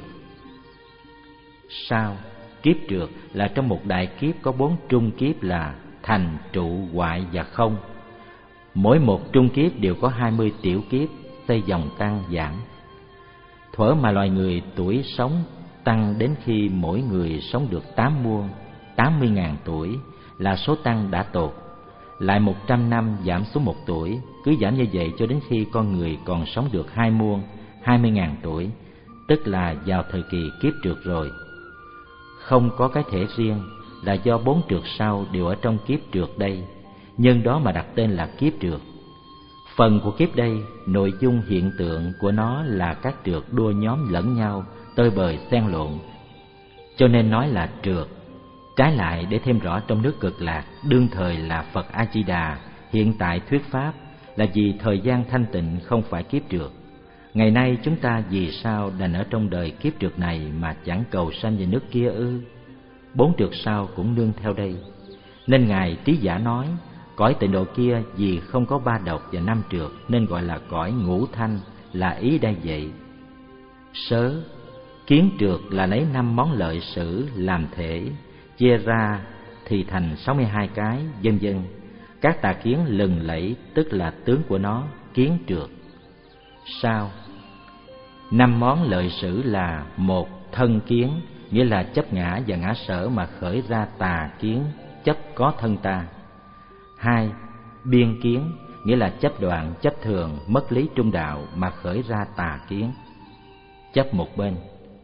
Sao? Kiếp trược là trong một đại kiếp có bốn trung kiếp là thành, trụ, hoại và không. Mỗi một trung kiếp đều có hai mươi tiểu kiếp, xây dòng tăng giảm. Thuở mà loài người tuổi sống tăng đến khi mỗi người sống được tám muôn, tám mươi ngàn tuổi là số tăng đã tột. Lại một trăm năm giảm xuống một tuổi, cứ giảm như vậy cho đến khi con người còn sống được hai muôn, hai mươi ngàn tuổi, tức là vào thời kỳ kiếp trược rồi. Không có cái thể riêng là do bốn trược sau đều ở trong kiếp trược đây, nhân đó mà đặt tên là kiếp trược. Phần của kiếp đây, nội dung hiện tượng của nó là các trược đua nhóm lẫn nhau, tơi bời xen lộn, cho nên nói là trược. Trái lại, để thêm rõ trong nước Cực Lạc, đương thời là Phật A Di Đà hiện tại thuyết pháp, là vì thời gian thanh tịnh không phải kiếp trược. Ngày nay chúng ta vì sao đành ở trong đời kiếp trược này mà chẳng cầu sanh về nước kia ư? Bốn trược sau cũng nương theo đây. Nên Ngài Trí Giả nói, cõi tịnh độ kia vì không có ba độc và năm trược nên gọi là cõi ngũ thanh, là ý đây vậy. Sớ, kiến trược là lấy năm món lợi sử làm thể, chia ra thì thành sáu mươi hai cái, vân vân. Các tà kiến lừng lẫy tức là tướng của nó, kiến trược. Sao? Năm món lợi sử là: một, thân kiến, nghĩa là chấp ngã và ngã sở mà khởi ra tà kiến, chấp có thân ta. Hai, biên kiến, nghĩa là chấp đoạn, chấp thường, mất lý trung đạo mà khởi ra tà kiến, chấp một bên.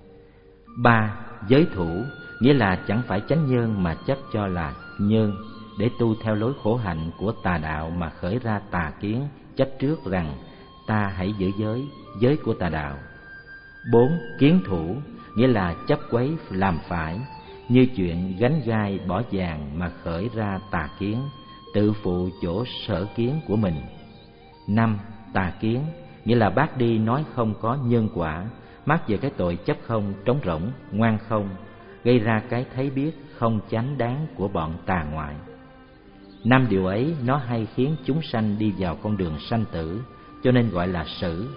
Ba, giới thủ, nghĩa là chẳng phải chánh nhân mà chấp cho là nhân, để tu theo lối khổ hạnh của tà đạo mà khởi ra tà kiến, chấp trước rằng ta hãy giữ giới, giới của tà đạo. Bốn, kiến thủ, nghĩa là chấp quấy làm phải, như chuyện gánh gai bỏ vàng mà khởi ra tà kiến, tự phụ chỗ sở kiến của mình. Năm, tà kiến, nghĩa là bác đi nói không có nhân quả, mắc về cái tội chấp không, trống rỗng, ngoan không, gây ra cái thấy biết không chánh đáng của bọn tà ngoại. Năm điều ấy nó hay khiến chúng sanh đi vào con đường sanh tử, cho nên gọi là sử.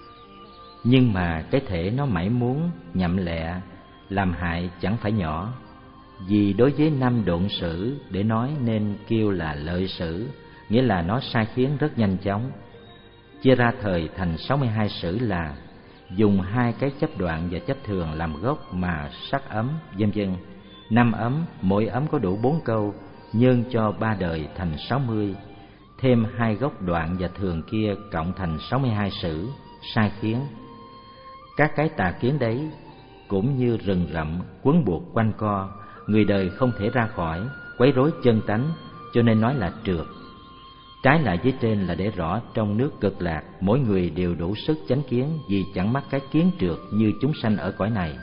Nhưng mà cái thể nó mãi muốn nhậm lẹ, làm hại chẳng phải nhỏ. Vì đối với năm độn sử để nói nên kêu là lợi sử, nghĩa là nó sai khiến rất nhanh chóng. Chia ra thời thành sáu mươi hai sử là dùng hai cái chấp đoạn và chấp thường làm gốc mà sắc ấm, vân vân. Năm ấm, mỗi ấm có đủ bốn câu, nhân cho ba đời thành sáu mươi, thêm hai gốc đoạn và thường kia cộng thành sáu mươi hai sử, sai khiến. Các cái tà kiến đấy cũng như rừng rậm quấn buộc quanh co, người đời không thể ra khỏi, quấy rối chân tánh, cho nên nói là trượt. Trái lại với trên là để rõ trong nước Cực Lạc, mỗi người đều đủ sức chánh kiến, vì chẳng mắc cái kiến trượt như chúng sanh ở cõi này.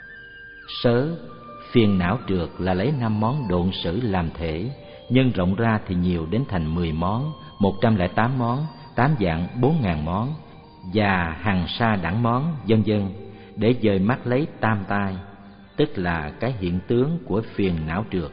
Sớ, phiền não trượt là lấy năm món độn sử làm thể, nhân rộng ra thì nhiều đến thành mười món, một trăm lẻ tám món, tám dạng bốn ngàn món, và hàng sa đẳng món, vân vân, để dời mắt lấy tam tai, tức là cái hiện tướng của phiền não trượt.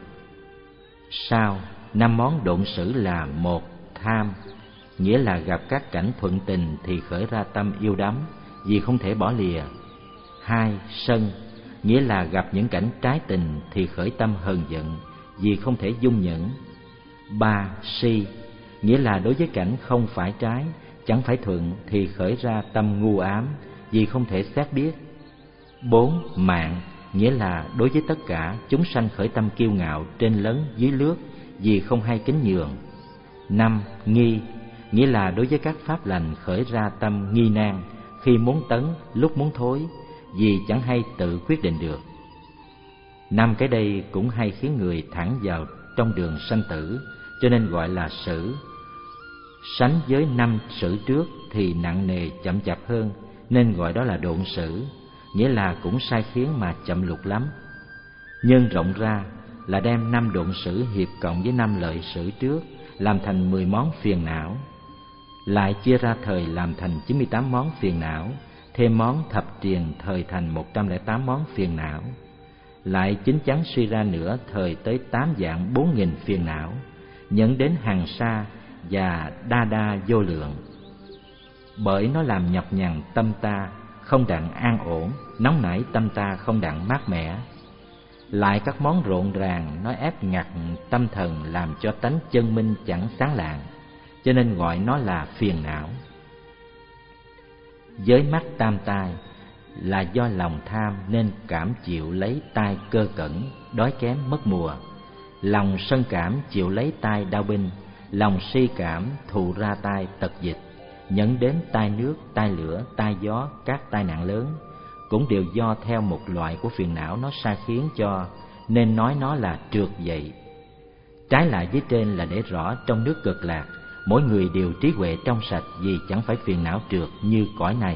Sau, năm món độn sử là: một, tham, nghĩa là gặp các cảnh thuận tình thì khởi ra tâm yêu đắm, vì không thể bỏ lìa. Hai, sân, nghĩa là gặp những cảnh trái tình thì khởi tâm hờn giận, vì không thể dung nhẫn. Ba, si, nghĩa là đối với cảnh không phải trái, chẳng phải thuận thì khởi ra tâm ngu ám, vì không thể xét biết. Bốn, mạn, nghĩa là đối với tất cả chúng sanh khởi tâm kiêu ngạo, trên lấn dưới lướt, vì không hay kính nhường. Năm, nghi, nghĩa là đối với các pháp lành khởi ra tâm nghi nan, khi muốn tấn, lúc muốn thối, vì chẳng hay tự quyết định được. Năm cái đây cũng hay khiến người thẳng vào trong đường sanh tử, cho nên gọi là sử. Sánh với năm sử trước thì nặng nề chậm chạp hơn, nên gọi đó là độn sử, nghĩa là cũng sai khiến mà chậm lục lắm. Nhân rộng ra là đem năm độn sử hiệp cộng với năm lợi sử trước, làm thành mười món phiền não. Lại chia ra thời làm thành chín mươi tám món phiền não, thêm món thập triền thời thành một trăm lẻ tám món phiền não. Lại chính chắn suy ra nữa thời tới tám dạng bốn nghìn phiền não, dẫn đến hàng sa và đa đa vô lượng. Bởi nó làm nhọc nhằn tâm ta, không đặng an ổn, nóng nảy tâm ta không đặng mát mẻ. Lại các món rộn ràng, nó ép ngặt tâm thần, làm cho tánh chân minh chẳng sáng lạng, cho nên gọi nó là phiền não. Với mắt tam tai là do lòng tham nên cảm chịu lấy tai cơ cẩn, đói kém mất mùa. Lòng sân cảm chịu lấy tai đau binh, lòng si cảm thụ ra tai tật dịch, dẫn đến tai nước, tai lửa, tai gió, các tai nạn lớn, cũng đều do theo một loại của phiền não nó sai khiến cho, nên nói nó là trượt vậy. Trái lại với trên là để rõ trong nước Cực Lạc, mỗi người đều trí huệ trong sạch, vì chẳng phải phiền não trượt như cõi này.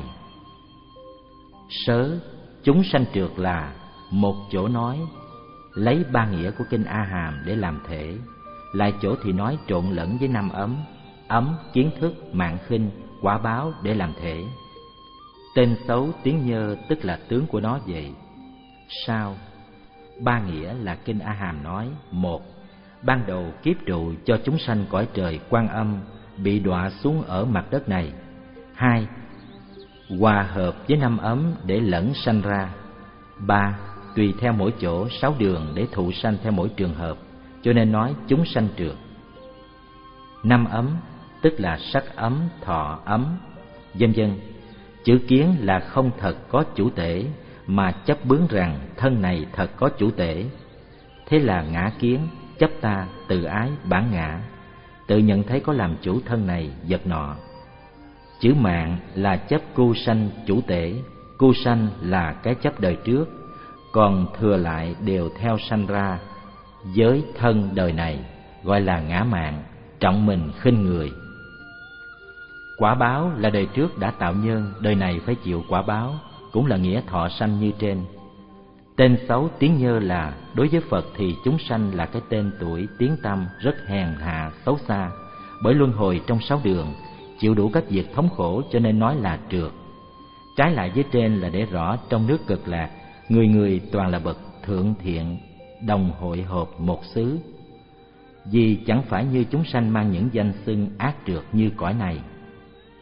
Sớ, chúng sanh trượt là một chỗ nói, lấy ba nghĩa của kinh A Hàm để làm thể, lại chỗ thì nói trộn lẫn với năm ấm, ấm, kiến thức, mạng khinh, quả báo để làm thể. Tên xấu tiếng nhơ tức là tướng của nó vậy. Sao? Ba nghĩa là kinh A Hàm nói: một, ban đầu kiếp trụ cho chúng sanh cõi trời Quan Âm bị đọa xuống ở mặt đất này. Hai, hòa hợp với năm ấm để lẫn sanh ra. Ba, tùy theo mỗi chỗ sáu đường để thụ sanh theo mỗi trường hợp, cho nên nói chúng sanh trượt. Năm ấm tức là sắc ấm, thọ ấm, vân vân. Chữ kiến là không thật có chủ tể, mà chấp bướng rằng thân này thật có chủ tể. Thế là ngã kiến, chấp ta, tự ái, bản ngã, tự nhận thấy có làm chủ thân này, vật nọ. Chữ mạng là chấp cu sanh chủ tể, cu sanh là cái chấp đời trước, còn thừa lại đều theo sanh ra với thân đời này, gọi là ngã mạng, trọng mình khinh người. Quả báo là đời trước đã tạo nhân, đời này phải chịu quả báo, cũng là nghĩa thọ sanh như trên. Tên xấu tiếng nhơ là đối với Phật thì chúng sanh là cái tên tuổi tiếng tăm rất hèn hạ xấu xa, bởi luân hồi trong sáu đường, chịu đủ các việc thống khổ, cho nên nói là trượt. Trái lại với trên là để rõ trong nước Cực Lạc, người người toàn là bậc thượng thiện, đồng hội họp một xứ, vì chẳng phải như chúng sanh mang những danh xưng ác trượt như cõi này.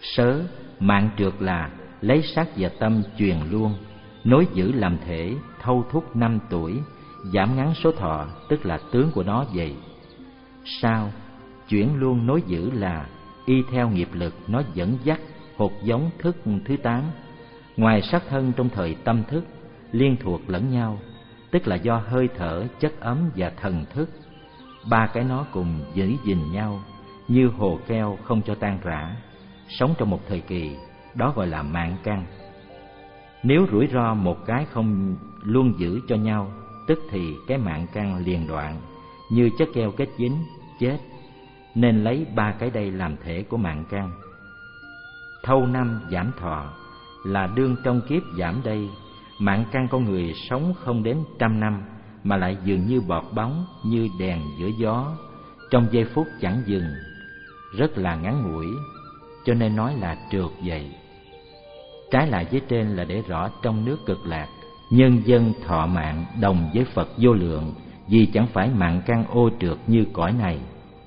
Sớ, mạng trượt là lấy sắc và tâm truyền luôn, nối giữ làm thể, thâu thúc năm tuổi, giảm ngắn số thọ, tức là tướng của nó vậy. Sao, chuyển luôn nối giữ là y theo nghiệp lực nó dẫn dắt hột giống thức thứ tám, ngoài sắc thân trong thời tâm thức, liên thuộc lẫn nhau, tức là do hơi thở, chất ấm và thần thức. Ba cái nó cùng giữ gìn nhau, như hồ keo không cho tan rã, sống trong một thời kỳ, đó gọi là mạng căn. Nếu rủi ro một cái không luôn giữ cho nhau, tức thì cái mạng căn liền đoạn, như chất keo kết dính, chết. Nên lấy ba cái đây làm thể của mạng căn. Thâu năm giảm thọ là đương trong kiếp giảm đây, mạng căn con người sống không đến trăm năm, mà lại dường như bọt bóng, như đèn giữa gió, trong giây phút chẳng dừng, rất là ngắn ngủi, cho nên nói là trượt vậy. Trái lại với trên là để rõ trong nước Cực Lạc, nhân dân thọ mạng đồng với Phật vô lượng, vì chẳng phải mạng căn ô trượt như cõi này.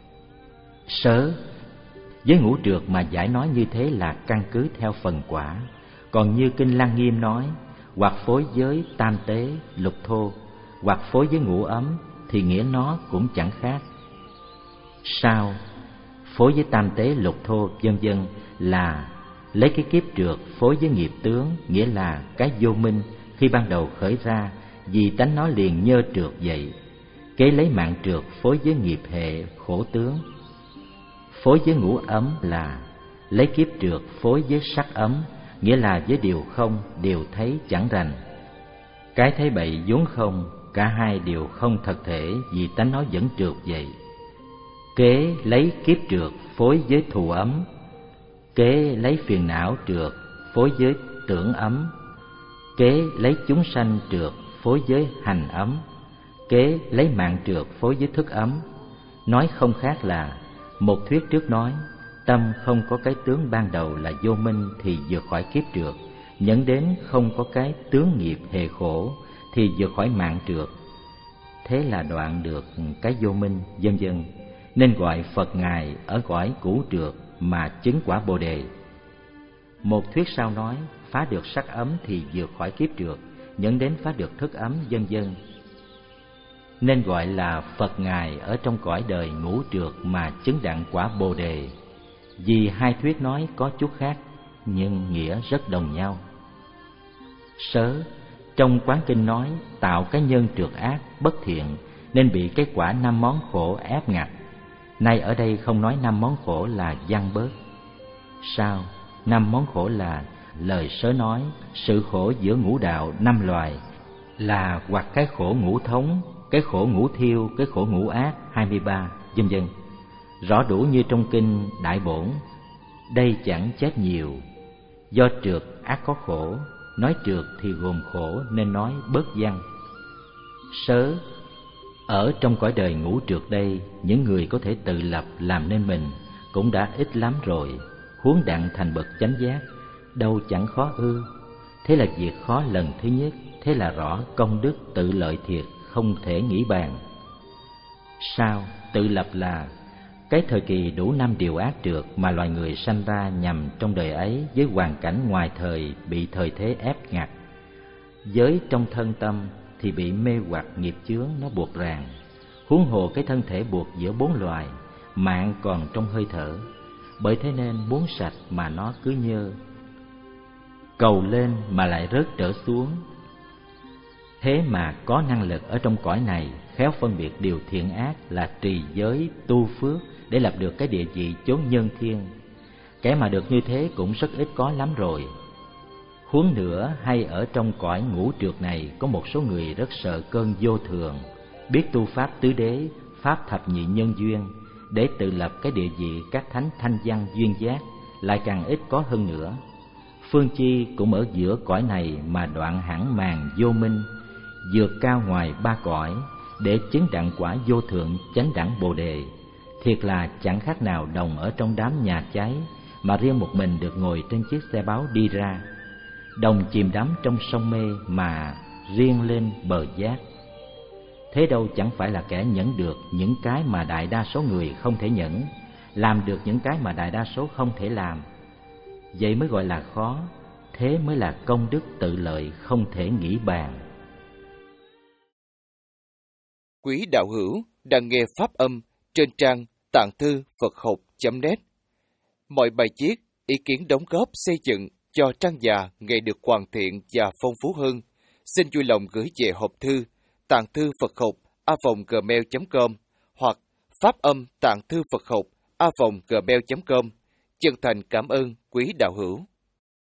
Sớ, với ngũ trượt mà giải nói như thế là căn cứ theo phần quả, còn như Kinh Lăng Nghiêm nói, hoặc phối với tam tế, lục thô, hoặc phối với ngũ ấm, thì nghĩa nó cũng chẳng khác. Sao, phối với tam tế, lục thô, vân vân là lấy cái kiếp trượt phối với nghiệp tướng, nghĩa là cái vô minh khi ban đầu khởi ra, vì tánh nó liền nhơ trượt vậy. Kế lấy mạng trượt phối với nghiệp hệ khổ tướng. Phối với ngũ ấm là lấy kiếp trượt phối với sắc ấm, nghĩa là với điều không, điều thấy chẳng rành. Cái thấy bậy vốn không, cả hai đều không thật thể, vì tánh nó vẫn trượt vậy. Kế lấy kiếp trượt phối với thù ấm. Kế lấy phiền não trượt phối với tưởng ấm. Kế lấy chúng sanh trượt phối với hành ấm. Kế lấy mạng trượt phối với thức ấm. Nói không khác là một thuyết trước nói, tâm không có cái tướng ban đầu là vô minh thì vượt khỏi kiếp trượt, nhẫn đến không có cái tướng nghiệp hề khổ thì vượt khỏi mạng trượt. Thế là đoạn được cái vô minh, vân vân, nên gọi Phật Ngài ở cõi cũ trượt mà chứng quả Bồ Đề. Một thuyết sau nói, phá được sắc ấm thì vượt khỏi kiếp trượt, nhẫn đến phá được thức ấm, vân vân, nên gọi là Phật Ngài ở trong cõi đời ngũ trượt mà chứng đặng quả Bồ Đề. Vì hai thuyết nói có chút khác, nhưng nghĩa rất đồng nhau. Sớ, trong Quán Kinh nói tạo cái nhân trượt ác, bất thiện, nên bị cái quả năm món khổ ép ngặt. Nay ở đây không nói năm món khổ là văng bớt. Sao? Năm món khổ là lời Sớ nói, sự khổ giữa ngũ đạo năm loài, là hoặc cái khổ ngũ thống, cái khổ ngũ thiêu, cái khổ ngũ ác hai mươi ba, vân vân. Rõ đủ như trong Kinh Đại Bổn. Đây chẳng chết nhiều, do trượt ác có khổ, nói trượt thì gồm khổ nên nói bớt văn. Sớ, ở trong cõi đời ngũ trượt đây, những người có thể tự lập làm nên mình cũng đã ít lắm rồi, huống đặng thành bậc chánh giác, đâu chẳng khó ư. Thế là việc khó lần thứ nhất, thế là rõ công đức tự lợi thiệt, không thể nghĩ bàn. Sao? Tự lập là cái thời kỳ đủ năm điều ác trượt mà loài người sanh ra nhằm trong đời ấy với hoàn cảnh ngoài thời bị thời thế ép ngặt. Giới trong thân tâm thì bị mê hoặc nghiệp chướng nó buộc ràng, huống hồ cái thân thể buộc giữa bốn loài, mạng còn trong hơi thở. Bởi thế nên muốn sạch mà nó cứ nhơ, cầu lên mà lại rớt trở xuống. Thế mà có năng lực ở trong cõi này khéo phân biệt điều thiện ác là trì giới tu phước để lập được cái địa vị chốn nhân thiên. Kẻ mà được như thế cũng rất ít có lắm rồi. Huống nữa, hay ở trong cõi ngũ trượt này có một số người rất sợ cơn vô thường, biết tu pháp tứ đế, pháp thập nhị nhân duyên để tự lập cái địa vị các thánh thanh văn duyên giác, lại càng ít có hơn nữa. Phương chi cũng ở giữa cõi này mà đoạn hẳn màn vô minh, vượt cao ngoài ba cõi để chứng đặng quả vô thượng chánh đẳng Bồ Đề. Thiệt là chẳng khác nào đồng ở trong đám nhà cháy, mà riêng một mình được ngồi trên chiếc xe báo đi ra, đồng chìm đắm trong sông mê mà riêng lên bờ giác. Thế đâu chẳng phải là kẻ nhẫn được những cái mà đại đa số người không thể nhẫn, làm được những cái mà đại đa số không thể làm. vậy mới gọi là khó, thế mới là công đức tự lợi không thể nghĩ bàn. Quý đạo hữu đang nghe pháp âm trên trang tạng thư Phật học chấm net. Mọi bài viết, ý kiến đóng góp xây dựng cho trang già ngày được hoàn thiện và phong phú hơn, xin vui lòng gửi về hộp thư tạng thư Phật học a vòng gmail chấm com hoặc pháp âm tạng thư Phật học a vòng gmail chấm com. Chân thành cảm ơn quý đạo hữu.